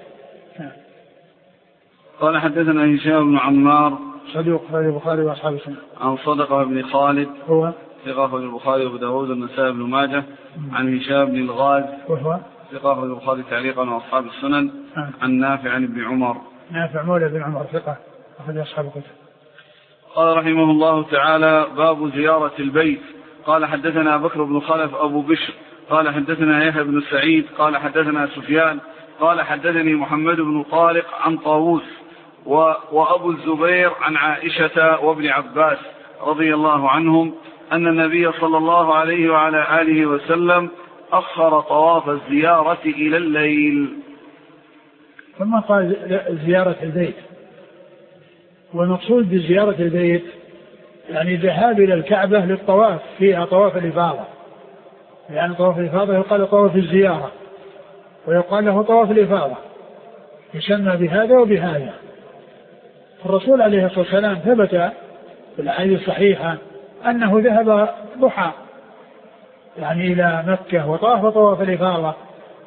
قال حدثنا هشام بن عمار صدوق أخرجه البخاري وأصحاب السنن. عن صدقة بن خالد هو ثقة أخرجه البخاري وأبو داود والنسائي بن ماجه. عن هشام بن الغاز وهو ثقة أخرجه البخاري تعليقا وأصحاب السنن. عن نافع عن ابن عمر نافع مولى بن عمر ثقة أخرج أصحاب الكتب. قال رحمه الله تعالى: باب زيارة البيت. قال حدثنا بكر بن خلف أبو بشر قال حدثنا يحيى بن سعيد قال حدثنا سفيان قال حدثني محمد بن طارق عن طاووس وأبو الزبير عن عائشة وابن عباس رضي الله عنهم أن النبي صلى الله عليه وعلى آله وسلم أخر طواف الزيارة إلى الليل. ثم قال زيارة البيت، والمقصود بزيارة البيت يعني ذهاب إلى الكعبة للطواف فيها طواف الإفاضة، يعني طواف الإفاضة يقال طواف الزيارة ويقال له طواف الإفاضة، يسمى بهذا وبهذا. الرسول عليه الصلاة والسلام ثبت في الأحاديث الصحيحة أنه ذهب ضحى يعني إلى مكة وطاف طواف الإفاضة،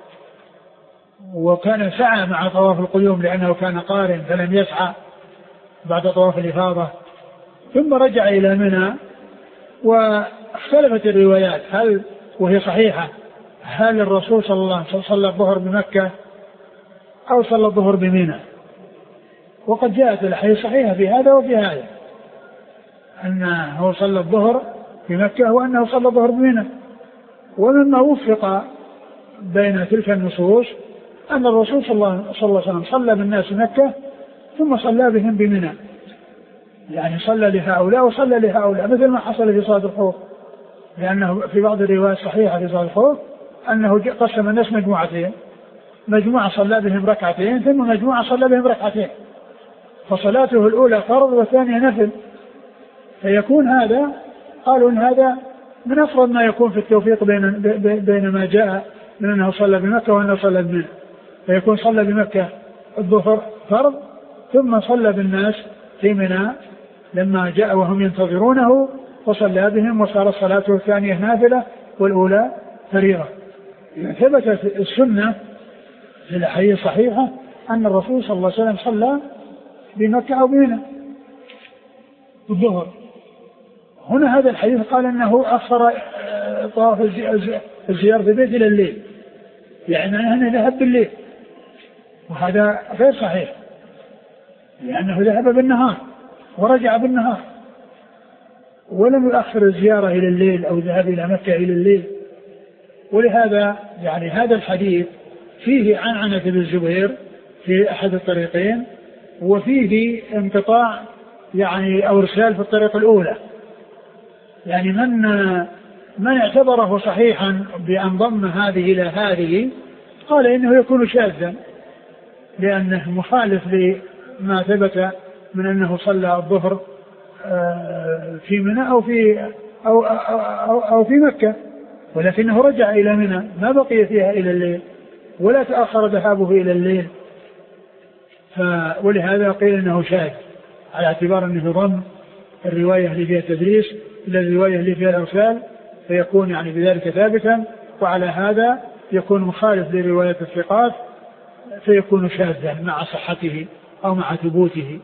وكان سعى مع طواف القدوم لأنه كان قارن فلم يسعى بعد طواف الإفاضة، ثم رجع إلى منى. واختلفت الروايات هل وهي صحيحة هل الرسول صلى الله عليه وسلم صلى الظهر بمكة أو صلى الظهر بمنى، وقد جاءت الأحاديث صحيحة في هذا وفي هذا، أنه صلى الظهر في مكة وأنه صلى الظهر بمنى. ومما وفق بين تلك النصوص أن الرسول صلى الله عليه وسلم صلى بالناس مكة ثم صلى بهم بمنى، يعني صلى لهؤلاء وصلى لهؤلاء، مثل ما حصل في صلاة الخوف، لأنه في بعض الروايات الصحيحة في صلاة الخوف أنه قسم الناس مجموعتين، مجموعة صلى بهم ركعتين ثم مجموعة صلى بهم ركعتين، فصلاته الأولى فرض والثانية نفل. فيكون هذا، قالوا إن هذا من أفضل ما يكون في التوفيق بين ما جاء من أنه صلى بمكة وأنه صلى بمنى، فيكون صلى بمكة الظهر فرض ثم صلى بالناس في منى لما جاء وهم ينتظرونه وصلى بهم، وصار صلاته الثانية نافلة والأولى فريضة. ثبتت السنة في الأحاديث الصحيحة أن الرسول صلى الله عليه وسلم صلى بمكة أو بمنى الظهر. هنا هذا الحديث قال أنه أخر طواف الزيارة في البيت إلى الليل، يعني أنه ذهب بالليل، وهذا غير صحيح لأنه ذهب بالنهار ورجع بالنهار، ولم يؤخر الزيارة إلى الليل أو ذهب إلى مكة إلى الليل. ولهذا يعني هذا الحديث فيه عنعنة بن الزبير في أحد الطريقين، وفيه انقطاع يعني أو إرسال في الطريق الأولى، يعني من اعتبره صحيحا بأن ضم هذه إلى هذه قال إنه يكون شاذا، لأنه مخالف لما ثبت من أنه صلى الظهر في منى أو في مكة، ولكنه رجع إلى منى ما بقي فيها إلى الليل ولا تأخر ذهابه إلى الليل، ولهذا قيل إنه شاذ على اعتبار أنه ضم الرواية اللي فيها تدريس إلى الرواية اللي فيها الإرسال، فيكون يعني بذلك ثابتا، وعلى هذا يكون مخالف لرواية الثقات فيكون شاذا مع صحته أو مع ثبوته.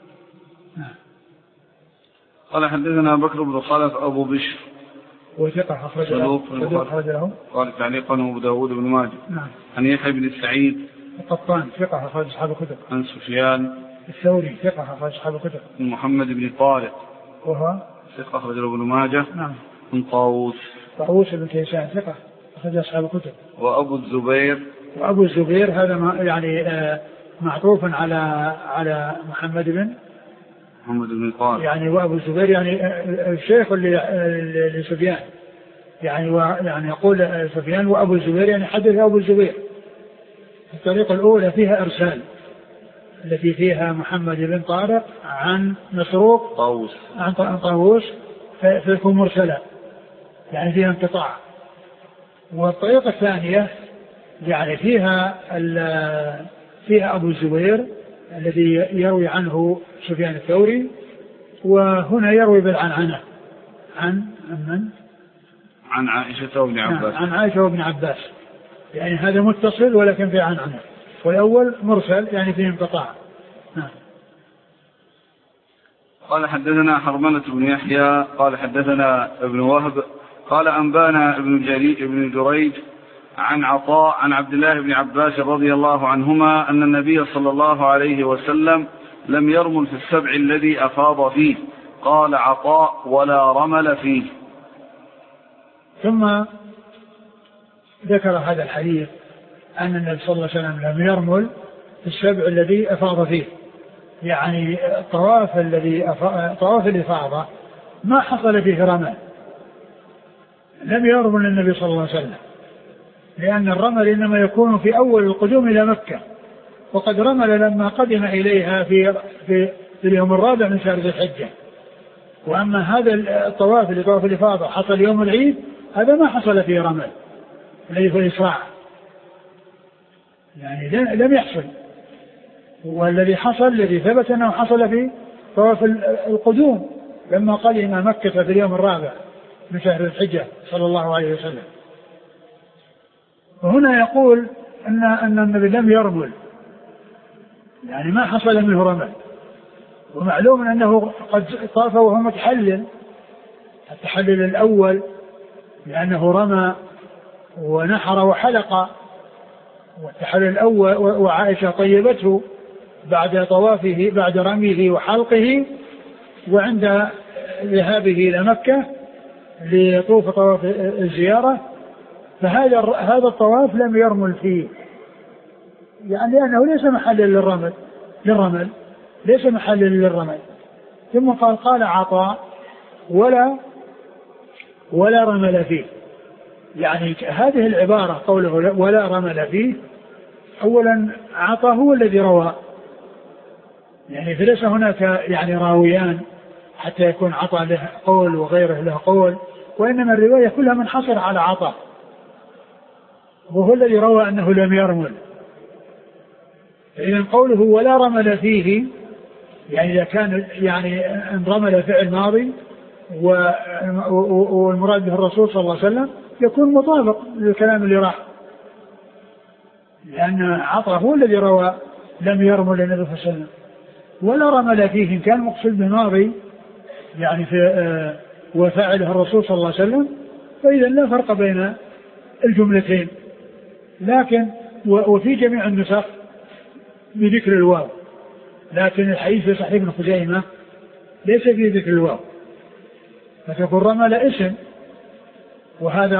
قال حدثنا بكر بن خلف أبو بشر وثقة أخرج له قال تعليقا أبو داود بن ماجه. نعم. عن يحيى بن سعيد القطان ثقة أخرج أصحاب الكتب. عن سفيان الثوري ثقة أخرج أصحاب الكتب. محمد بن طارق وهو ثقة أخرج له ابن ماجه. نعم. من طاووس بن كيسان ثقة أخرج أصحاب الكتب. وأبو الزبير هذا يعني معطوف على محمد بن طارق، يعني وأبو الزبير يعني الشيخ لسفيان، يعني يقول سفيان وأبو الزبير يعني حدث أبو الزبير. الطريقة الأولى فيها إرسال التي فيها محمد بن طارق عن مسروق عن طاووس فيكون مرسلا يعني فيها انقطاع. والطريقة الثانية يعني فيها أبو الزبير الذي يروي عنه سفيان الثوري، وهنا يروي بالعنعنة عن عائشة وابن عباس. عن عائشة وابن عباس، يعني هذا متصل ولكن في عنعنة، والأول مرسل يعني فيه انقطاع. قال حدثنا حرملة بن يحيى قال حدثنا ابن وهب قال أنبانا ابن جريج عن عطاء عن عبد الله بن عباس رضي الله عنهما أن النبي صلى الله عليه وسلم لم يرمل في السبع الذي أفاض فيه. قال عطاء ولا رمل فيه. ثم ذكر هذا الحديث أن النبي صلى الله عليه وسلم لم يرمل في السبع الذي أفاض فيه، يعني طواف الإفاضة ما حصل فيه رمل، لم يرمل النبي صلى الله عليه وسلم، لأن الرمل إنما يكون في أول القدوم إلى مكة، وقد رمل لما قدم إليها في اليوم الرابع من شهر ذي الحجة. وأما هذا الطواف اللي طواف الإفاضة حصل يوم العيد هذا ما حصل فيه رمل الذي هو الإسراع، يعني لم يحصل. والذي حصل الذي ثبت أنه حصل في طواف القدوم لما قدم مكة في اليوم الرابع من شهر الحجة صلى الله عليه وسلم. وهنا يقول أن النبي لم يرمل، يعني ما حصل منه رمل. ومعلوم أنه قد طاف وهو متحلل، التحلل الأول لأنه رمى ونحر وحلق، والتحلل الأول وعائشة طيبته بعد طوافه بعد رميه وحلقه وعند ذهابه إلى مكة ليطوف طواف الزيارة، فهذا الطواف لم يرمل فيه، يعني لأنه ليس محلا للرمل ليس محلا للرمل. ثم قال عطاء ولا رمل فيه، يعني هذه العبارة قوله ولا رمل فيه، أولا عطاء هو الذي روى، يعني فليس هناك يعني راويان حتى يكون عطاء له قول وغيره له قول، وإنما الرواية كلها منحصر على عطاء، وهو الذي روى أنه لم يرمل. إذن قوله ولا رمل فيه، يعني إذا كان يعني أن رمل فعل ماضي والمراد به الرسول صلى الله عليه وسلم يكون مطابق للكلام اللي راح، لأن عطاء هو الذي روى لم يرمل النبي صلى الله عليه وسلم. ولا رمل فيه إن كان مقصود بماضي يعني في وفعله الرسول صلى الله عليه وسلم، فإذا لا فرق بين الجملتين، لكن وفي جميع النسخ بذكر الواو، لكن الحديث في صحيح ابن خزيمة ليس فيه ذكر الواو، فتكون رمل اسم، وهذا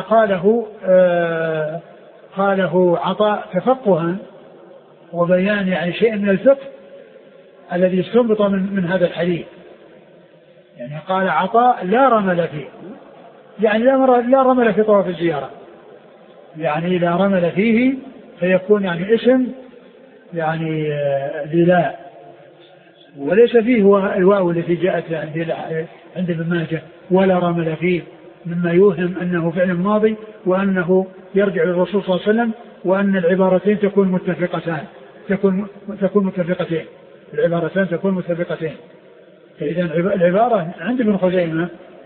قاله عطاء تفقها وبيان يعني شيء من الفقه الذي استنبط من هذا الحديث. يعني قال عطاء لا رمل فيه، يعني لا رمل في طواف الزيارة، يعني لا رمل فيه فيكون يعني اسم يعني للا، وليس فيه هو الواو التي جاءت عند ابن ماجه ولا رمل فيه، مما يوهم أنه فعل ماضي وأنه يرجع للرسول صلى الله عليه وسلم، وأن العبارتين تكون متفقتين العبارتان تكون متفقتين. فإذا العبارة عند ابن خزيمة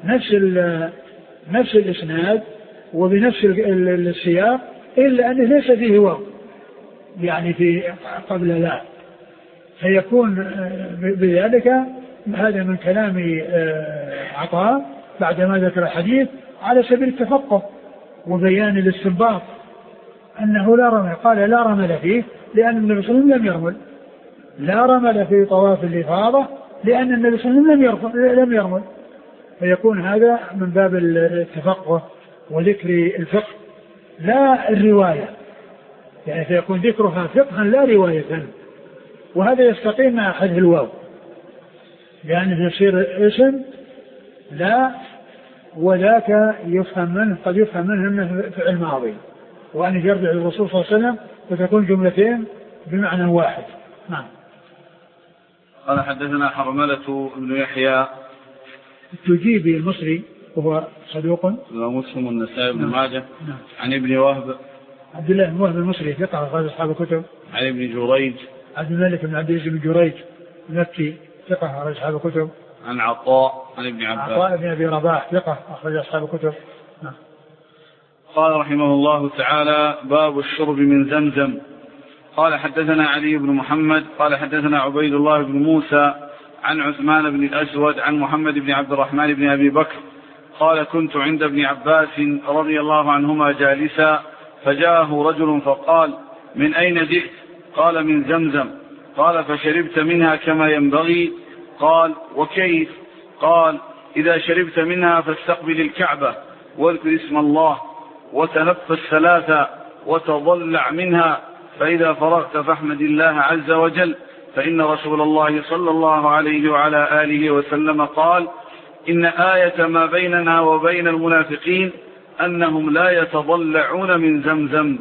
نفس الإسناد وبنفس السياق، إلا أنه ليس فيه واو يعني في قبل لا، فيكون بذلك هذا من كلام عطاء بعدما ذكر الحديث على سبيل التفقه وبيان الاستنباط أنه لا رمل. قال لا رمل فيه لأن النبي صلى الله عليه وسلم لم يرمل، لا رمل في طواف الإفاضة لأن النبي صلى الله عليه وسلم لم يرمل، فيكون هذا من باب التفقه وذكر الفقه لا الرواية، يعني فيكون ذكرها فقها لا رواية، وهذا يستقيم مع حذف الواو، لأنه يصير اسم لا، وذاك يفهم منه قد يفهم منه أنه فعل ماضي، وأن يرجع للرسول صلى الله عليه وسلم فتكون جملتين بمعنى واحد. نعم. قال حدثنا حرملة بن يحيى التجيبي المصري وهو صدوق ومسلم النسائي بن ماجه. نعم. عن ابن وهب عبد الله بن وهب المصري ثقة أخرج أصحاب الكتب. عن ابن جريج عبد الملك بن عبد العزيز بن جريج مكي ثقة أخرج أصحاب الكتب. عن عطاء عن ابن عباس عطاء بن أبي رباح ثقة أخرج أصحاب الكتب. نعم. قال رحمه الله تعالى باب الشرب من زمزم. قال حدثنا علي بن محمد قال حدثنا عبيد الله بن موسى عن عثمان بن الأسود عن محمد بن عبد الرحمن بن أبي بكر قال كنت عند ابن عباس رضي الله عنهما جالسا، فجاءه رجل فقال من أين جئت؟ قال من زمزم. قال فشربت منها كما ينبغي؟ قال وكيف؟ قال إذا شربت منها فاستقبل الكعبة واذكر اسم الله وتنفس ثلاثا وتضلع منها، فإذا فرغت فاحمد الله عز وجل، فإن رسول الله صلى الله عليه وعلى آله وسلم قال إن آية ما بيننا وبين المنافقين أنهم لا يتضلعون من زمزم.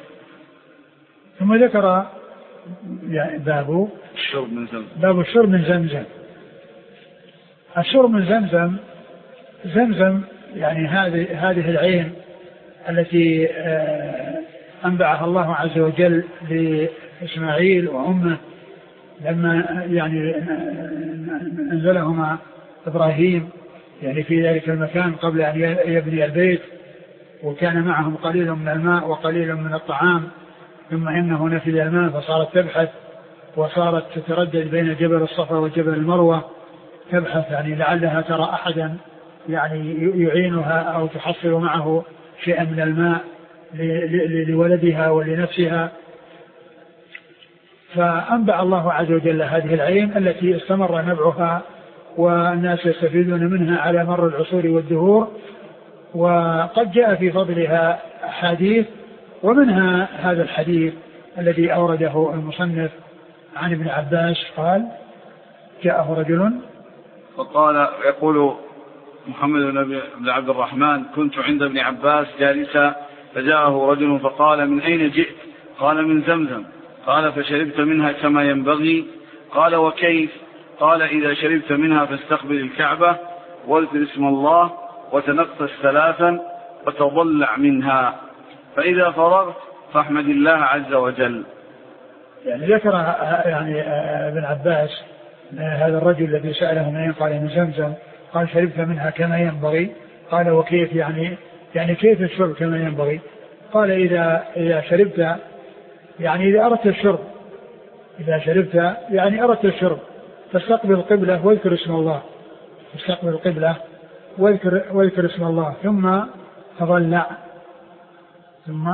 ثم ذكر يعني باب الشرب من زمزم. باب الشرب من زمزم. الشرب من زمزم، زمزم يعني هذه العين التي أنبعها الله عز وجل لإسماعيل وأمه لما يعني أنزلهما إبراهيم يعني في ذلك المكان قبل أن يبني البيت، وكان معهم قليل من الماء وقليل من الطعام، ثم إنه نفذ الماء فصارت تبحث وصارت تتردد بين جبل الصفا وجبل المروة تبحث يعني لعلها ترى أحدا يعني يعينها أو تحصل معه شيئا من الماء لولدها ولنفسها، فأنبع الله عز وجل هذه العين التي استمر نبعها والناس يستفيدون منها على مر العصور والدهور. وقد جاء في فضلها أحاديث، ومنها هذا الحديث الذي أورده المصنف عن ابن عباس قال: جاءه رجل فقال، يقول محمد بن عبد الرحمن: كنت عند ابن عباس جالسا فجاءه رجل فقال: من أين جئت؟ قال: من زمزم. قال: فشربت منها كما ينبغي؟ قال: وكيف؟ قال: إذا شربت منها فاستقبل الكعبة واذكر اسم الله وتنقص 3 وتضلع منها، فإذا فرغت فاحمد الله عز وجل. يعني ذكر يعني ابن عباس هذا الرجل الذي سأله من أين؟ قال: من زمزم. قال: شربت منها كما ينبغي؟ قال: وكيف؟ يعني كيف الشرب كما ينبغي؟ قال: إذا شربت يعني إذا أردت الشرب، إذا شربت يعني أردت الشرب فاستقبل القبلة واذكر اسم الله، استقبل القبلة واذكر اسم الله، ثم تضلع، ثم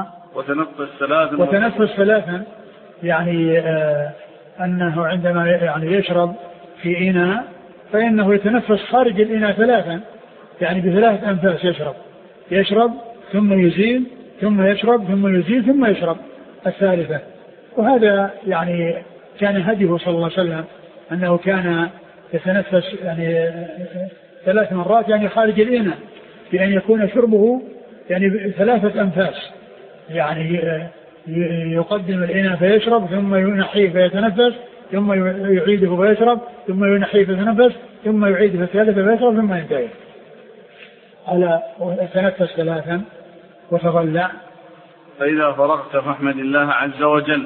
وتنفس 3. يعني أنه عندما يعني يشرب في إناء فإنه يتنفس خارج الإناء 3، يعني ب3 أنفاس يشرب ثم يزيل ثم يشرب ثم يزيل ثم يشرب 3. وهذا يعني كان هديه صلى الله عليه وسلم أنه كان يتنفس يعني 3 مرات يعني خارج الإناء، بأن يكون شربه يعني 3 أنفاس، يعني يقدم الإناء فيشرب ثم ينحيه فيتنفس ثم يعيده فيشرب ثم ينحيه فيتنفس ثم يعيده ثالثة فيشرب ثم ينتهي على تنفس 3 وتضلع. فإذا فرغت فاحمد الله عز وجل.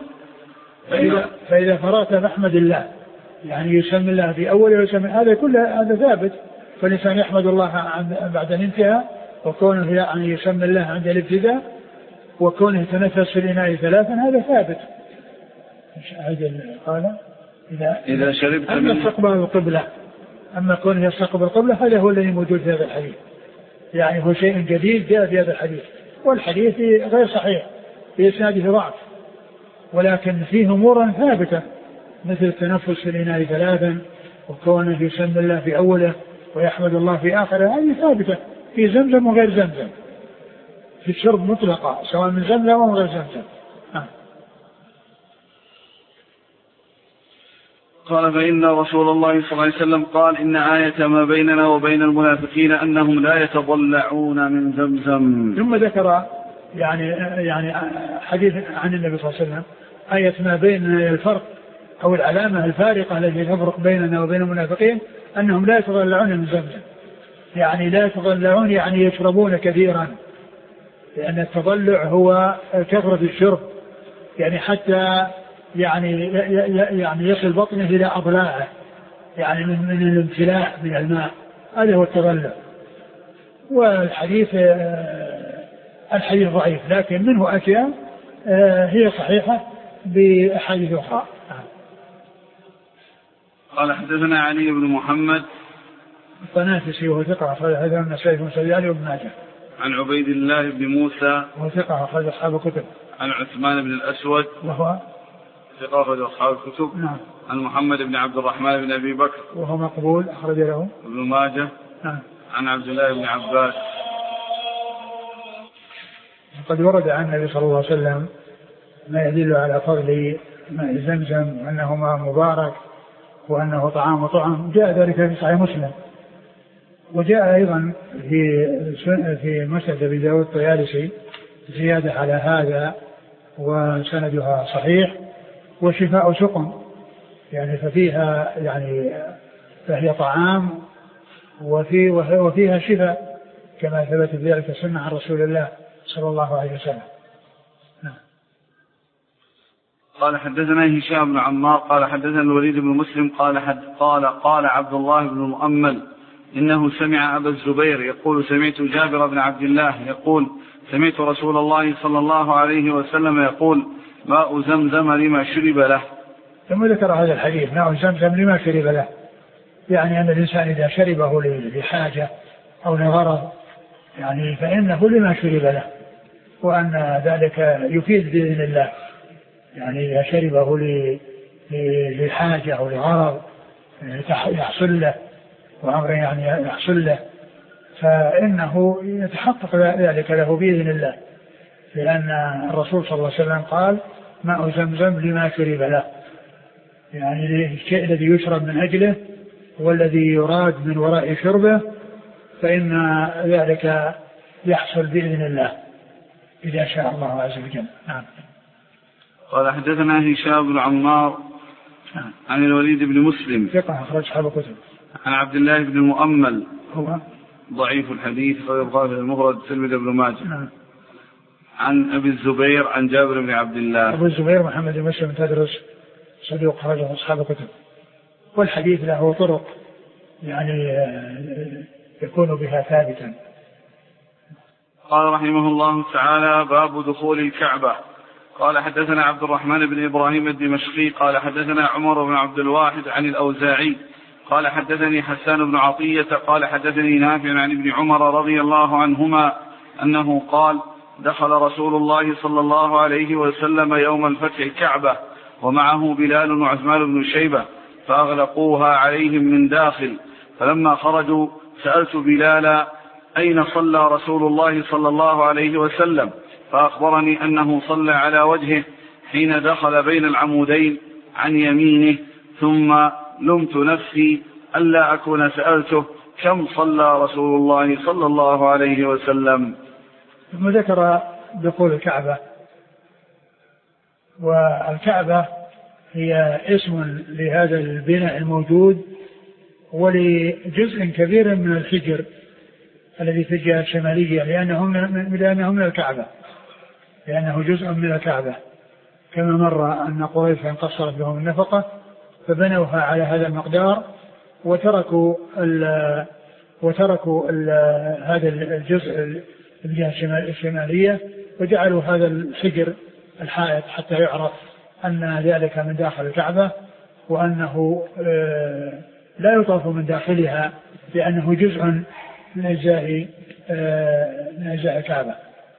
فإذا فرغت فاحمد الله، يعني يسمي الله في أول ويسمي، هذا كله هذا ثابت، فالإنسان يحمد الله بعد الانتهاء، وكونه يعني يسمي الله عند الابتداء، وكونه يتنفس في الإناء 3 هذا ثابت. قال: إذا شربت أما استقبال القبلة، أما كونه يستقبل القبلة هذا هو الذي موجود في هذا الحديث، يعني هو شيء جديد جاء في هذا الحديث، والحديث غير صحيح في إسناده ضعف، ولكن فيه أمور ثابتة مثل التنفس في الإناء 3 وكونه يسمي الله في أوله ويحمد الله في آخره، هذه ثابتة في زمزم وغير زمزم، في الشرب مطلقة سواء من زمزم أو غير زمزم. قال: فإن رسول الله صلى الله عليه وسلم قال: إن آية ما بيننا وبين المنافقين أنهم لا يتضلعون من زمزم. ثم ذكر يعني حديث عن النبي صلى الله عليه وسلم آية ما بيننا، الفرق أو العلامة الفارقة التي تفرق بيننا وبين المنافقين أنهم لا يتضلعون من زمزم، يعني لا يتضلعون يعني يشربون كثيرا، لأن التضلع هو كثرة الشرب، يعني حتى يعني يصل بطنه إلى أضلاعه، يعني من الامتلاء من الماء، هذا هو التضلع. والحديث ضعيف، لكن منه أشياء هي صحيحة بأحاديث أخرى. قال: حدثنا علي بن محمد الطنافسي وهو ثقة أخرج حديث النسائي والسبيعي وابن ماجه. عن عبيد الله بن موسى وهو ثقة أخرج أصحاب الكتب. عن عثمان بن الأسود وهو ثقة أخرج أصحاب الكتب. نعم. عن محمد بن عبد الرحمن بن أبي بكر وهو مقبول أخرج له ابن ماجه. نعم. عن عبد الله بن عباس. قد ورد عن النبي صلى الله عليه وسلم ما يدل على فضل ماء زمزم وأنه ماء مبارك وأنه طعام وطعم، جاء ذلك في صحيح مسلم، وجاء أيضا في مسند أبي داود الطيالسي زيادة على هذا وسندها صحيح، وشفاء سقم، يعني ففيها يعني فهي طعام وفيها شفاء كما ثبت بذلك السنة عن رسول الله صلى الله عليه وسلم. قال: حدثنا هشام بن عمار قال: حدثنا الوليد بن مسلم قال عبد الله بن المؤمل إنه سمع أبا الزبير يقول: سمعت جابر بن عبد الله يقول: سمعت رسول الله صلى الله عليه وسلم يقول: ماء زمزم لما شرب له. ثم ذكر هذا الحديث: ماء زمزم لما شرب له، يعني أن الإنسان إذا شربه لحاجة أو لغرض يعني فإنه لما شرب له، وأن ذلك يفيد بإذن الله، يعني إذا شربه لحاجة أو لغرض يحصل له وأمر يعني يحصل له، فإنه يتحقق ذلك له بإذن الله، لأن الرسول صلى الله عليه وسلم قال ماء زمزم لما شرب له، يعني الشيء الذي يشرب من أجله والذي يراد من وراء شربه فإن ذلك يحصل بإذن الله إذا شاء الله عز وجل. نعم. قال حدثنا هشام بن عمار عن الوليد بن مسلم ثقة أخرج أصحاب الكتب. عن عبد الله بن المؤمل هو ضعيف الحديث ويبقى في المفرد الترمذي بن ماجه. نعم. عن أبي الزبير عن جابر بن عبد الله. أبو الزبير محمد بن مسلم تدرس صدوق أخرجه أصحاب الكتب، والحديث له طرق يعني يكون بها ثابتا. قال رحمه الله تعالى باب دخول الكعبة. قال حدثنا عبد الرحمن بن إبراهيم الدمشقي قال حدثنا عمر بن عبد الواحد عن الأوزاعي قال حدثني حسان بن عطية قال حدثني نافع عن ابن عمر رضي الله عنهما أنه قال دخل رسول الله صلى الله عليه وسلم يوم الفتح الكعبة ومعه بلال وعثمان بن شيبة فأغلقوها عليهم من داخل، فلما خرجوا سألت بلالا أين صلى رسول الله صلى الله عليه وسلم؟ فأخبرني أنه صلى على وجهه حين دخل بين العمودين عن يمينه، ثم لمت نفسي ألا أكون سألته كم صلى رسول الله صلى الله عليه وسلم. ثم ذكر دخول الكعبة، والكعبة هي اسم لهذا البناء الموجود ولجزء كبير من الحجر الذي في الجهة الشمالية، لأنه من الكعبة، لأنه جزء من الكعبة، كما مر أن قريش انقصرت بهم النفقة فبنوها على هذا المقدار وتركوا هذا الجزء الجهة الشمالية وجعلوا هذا الحجر الحائط حتى يعرف أن ذلك من داخل الكعبة، وأنه لا يطاف من داخلها لأنه جزء من أجزاء الكعبة.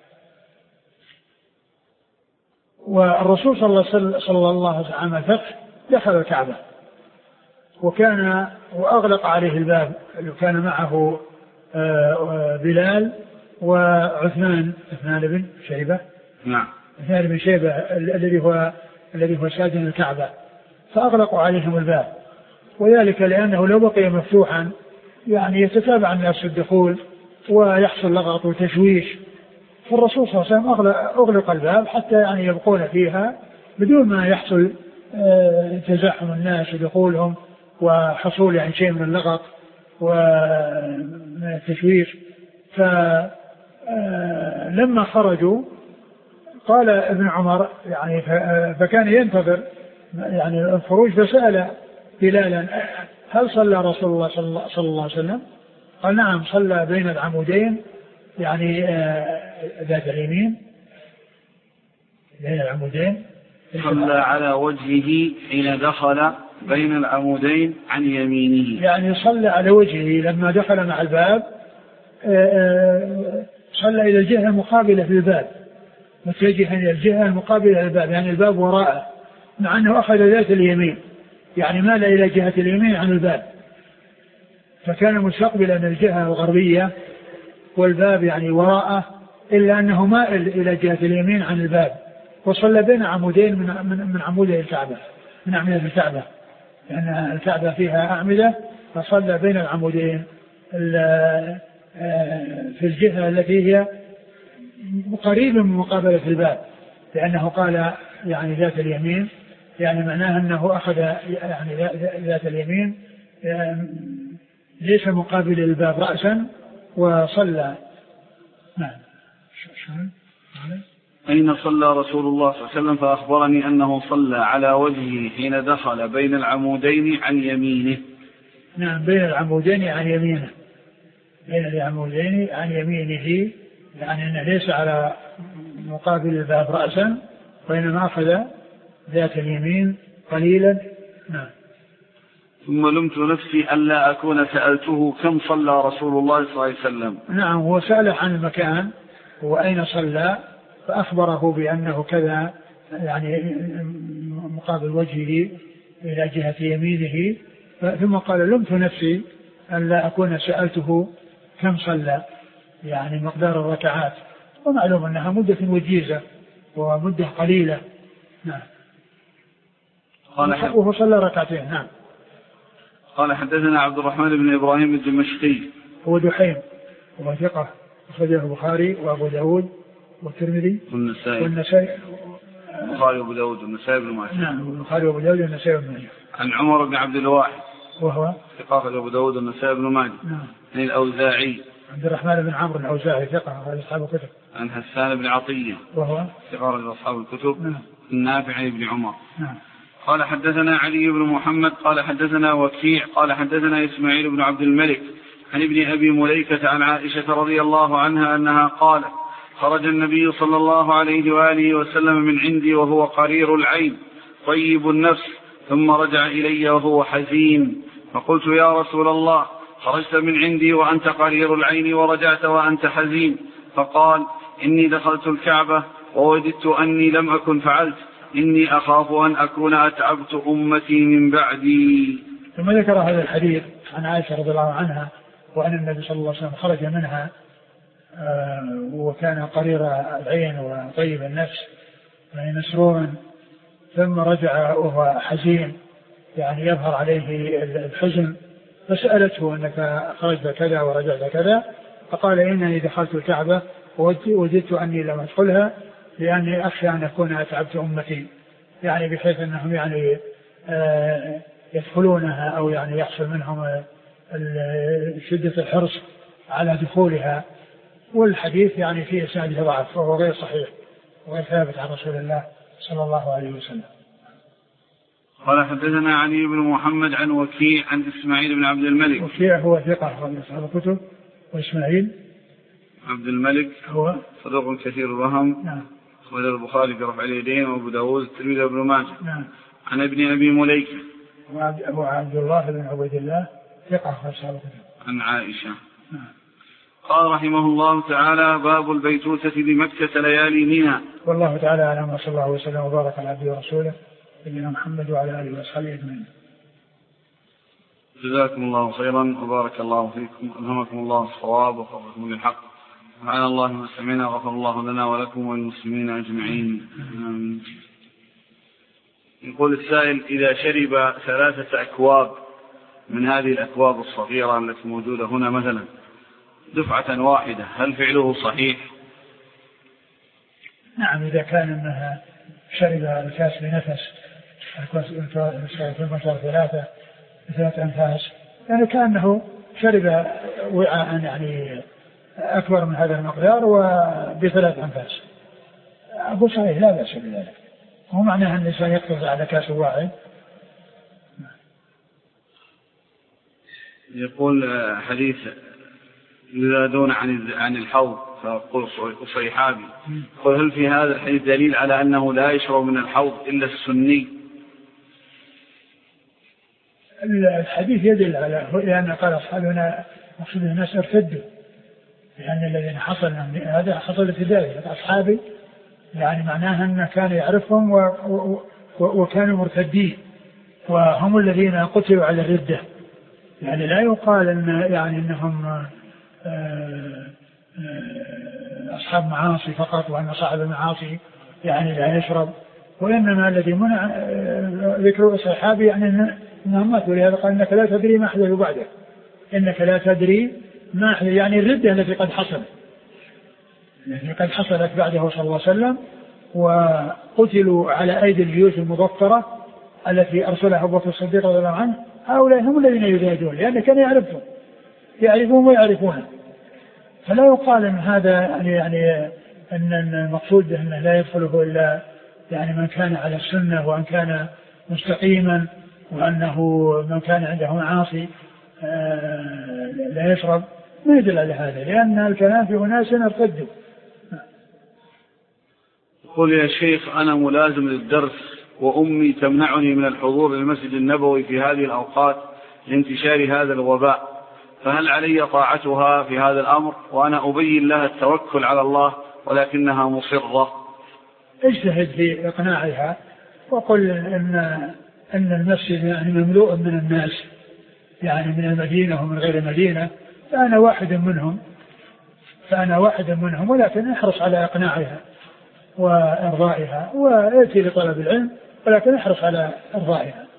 والرسول صلى الله عليه وسلم الفتح دخل الكعبة وأغلق عليه الباب، كان معه بلال وعثمان بن شيبة. نعم. عثمان بن شيبة الذي هو سادن الكعبة، فأغلقوا عليهم الباب، وذلك لأنه لو بقي مفتوحا يعني يتتابع الناس في الدخول ويحصل لغط وتشويش، فالرسول صلى الله عليه وسلم أغلق الباب حتى يعني يبقون فيها بدون ما يحصل تزاحم الناس ودخولهم وحصول يعني شيء من اللغط والتشويش. فلما خرجوا قال ابن عمر يعني فكان ينتظر يعني الخروج، فسأل بلالا هل صلى رسول الله صلى الله عليه وسلم؟ قال نعم صلى بين العمودين يعني ذات اليمين بين العمودين. صلى على وجهه حين دخل بين العمودين عن يمينه، يعني صلى على وجهه لما دخل مع الباب، صلى إلى الجهة المقابلة للباب، متجها إلى الجهة المقابلة للباب، يعني الباب وراءه، مع أنه أخذ ذات اليمين يعني مال إلى جهة اليمين عن الباب، فكان مستقبلا الجهة الغربية والباب يعني وراءه، إلا أنه مائل إلى جهة اليمين عن الباب، وصلى بين عمودين من عمودي الكعبة، من أعمدة الكعبة، لأن الكعبة فيها أعمدة، فصلى بين العمودين في الجهة التي هي قريبة من مقابلة الباب، لأنه قال يعني ذات اليمين، يعني معناه أنه أخذ يعني ذات اليمين ليس مقابل الباب رأسا وصلى. نعم. أين صلى رسول الله صلى الله عليه وسلم؟ فأخبرني أنه صلى على وجهه حين دخل بين العمودين عن يمينه. نعم بين العمودين عن يمينه، بين العمودين عن يمينه، يعني أنه ليس على مقابل الباب رأسا وإنما أخذ ذات اليمين قليلا. نعم. ثم لمت نفسي ألا أكون سألته كم صلى رسول الله صلى الله عليه وسلم. نعم، هو سأله عن المكان وأين صلى، فأخبره بأنه كذا يعني مقابل وجهه إلى جهة يمينه، ثم قال لمت نفسي أن لا أكون سألته كم صلى، يعني مقدار الركعات، ومعلوم أنها مدة وجيزة ومدة قليلة. نعم. وهو صلى ركعتين. نعم. قال حدثنا عبد الرحمن بن إبراهيم الدمشقي هو دحيم وهو ثقة، أخرجه البخاري وأبو داود والترمذي والنسائي. البخاري وأبو داود والنسائي بن ماجه. نعم، البخاري وأبو داود والنسائي بن ماجه. عن عمر بن عبد الواحد وهو ثقة، أبو داود والنسائي بن ماجه. نعم. عن الأوزاعي عبد الرحمن بن عمرو الأوزاعي ثقة، هذا أصحاب الكتب. عن حسان بن عطية وهو ثقة، أصحاب الكتب. نعم. النافع عن ابن عمر. نعم. قال حدثنا علي بن محمد قال حدثنا وكيع قال حدثنا إسماعيل بن عبد الملك عن ابن أبي مليكة عن عائشة رضي الله عنها أنها قالت: خرج النبي صلى الله عليه وآله وسلم من عندي وهو قرير العين طيب النفس، ثم رجع إلي وهو حزين، فقلت: يا رسول الله، خرجت من عندي وأنت قرير العين ورجعت وأنت حزين؟ فقال: إني دخلت الكعبة ووددت أني لم أكن فعلت، إني أخاف أن أكون أتعبت أمتي من بعدي. ثم ذكر هذا الحديث عن عائشة رضي الله عنها وأن النبي صلى الله عليه وسلم خرج منها وكان قرير العين وطيب النفس يعني مسرورا، ثم رجع وهو حزين يعني يظهر عليه الحزن، فسألته: أنك خرجت كذا ورجعت كذا؟ فقال: إنني دخلت الكعبة ووجدت أني لم أدخلها لأني أخشى أن أكون أتعبت أمتي، يعني بحيث أنهم يعني يدخلونها أو يعني يحصل منهم شدة الحرص على دخولها. والحديث يعني فيه إسناده ضعف وهو غير صحيح وغير ثابت عن رسول الله صلى الله عليه وسلم. قال حدثنا علي بن محمد عن وكيع عن إسماعيل بن عبد الملك. وكيع هو ثقة من أصحاب الكتب، وإسماعيل عبد الملك هو صدوق كثير الوهم. نعم. أخرج البخاري في رفع اليدين وأبو داود الترمذي وابن ماجه. نعم. عن ابن أبي مليكة أبو عبد الله بن عبيد الله ثقة من أصحاب الكتب. عن عائشة. نعم. قال رحمه الله تعالى: باب البيتوتة بمكة ليالي منى. والله تعالى أعلم، وصلى الله وسلم وبارك على عبده ورسوله نبينا محمد وعلى آله وصحبه أجمعين. جزاكم الله خيرا وبارك الله فيكم، ألهمكم الله الصواب وفقكم للحق، سبحان الله ما سمعنا، غفر الله لنا ولكم وللمسلمين أجمعين. يقول السائل: إذا شرب 3 أكواب من هذه الأكواب الصغيرة التي موجودة هنا مثلا دفعة واحدة، هل فعله صحيح؟ نعم، إذا كان أنها شرب الكاس بنفس، ثلاث أنفاس، يعني كأنه شرب وعاء يعني أكبر من هذا المقدار وب3 أنفاس، أقول صحيح لا بأس بذلك، هو معناه أن الإنسان يقتصر على كاس واحد. يقول حديث يزادون عن الحوض فقل صيحابي، قل هل في هذا الحديث دليل على أنه لا يشرب من الحوض إلا السني؟ الحديث يدل على، لأن قال أصحابنا مقصود الناس ارتدوا، لأن الذين حصل هذا حصل ابتدائي أصحابي، يعني معناها أن كان يعرفهم وكانوا مرتدين وهم الذين قتلوا على الردة، يعني لا يقال أن يعني أنهم أصحاب معاصي فقط وأن صاحب المعاصي يعني لا يشرب، وإنما الذي منع ذكر الصحابي يعني أنهم ماتوا، ولهذا قال: إنك لا تدري ما أحدث بعدك، إنك لا تدري ما أحدث، يعني الردة التي قد حصلت، يعني قد حصلت بعده صلى الله عليه وسلم، وقتلوا على أيدي الجيوش المظفرة التي أرسلها أبو بكر الصديق رضي الله عنه، هؤلاء هم الذين يجاهدون، لأن كان يعرفون ويعرفونه، فلا يقال أن هذا يعني أن المقصود أنه لا يدخله إلا يعني من كان على السنة وأن كان مستقيما، وأنه من كان عنده معاصي لا يشرب، ما يدل على هذا، لأن الكلام في أناس ارتدوا. يقول: يا شيخ، أنا ملازم للدرس وأمي تمنعني من الحضور للمسجد النبوي في هذه الأوقات لانتشار هذا الوباء، فهل علي طاعتها في هذا الأمر؟ وأنا أبين لها التوكل على الله ولكنها مصرة. اجتهد في إقناعها وقل أن المسجد يعني مملوء من الناس، يعني من المدينة ومن غير المدينة، فأنا واحد منهم، ولكن احرص على إقناعها وإرضائها، ويأتي لطلب العلم ولكن احرص على إرضائها.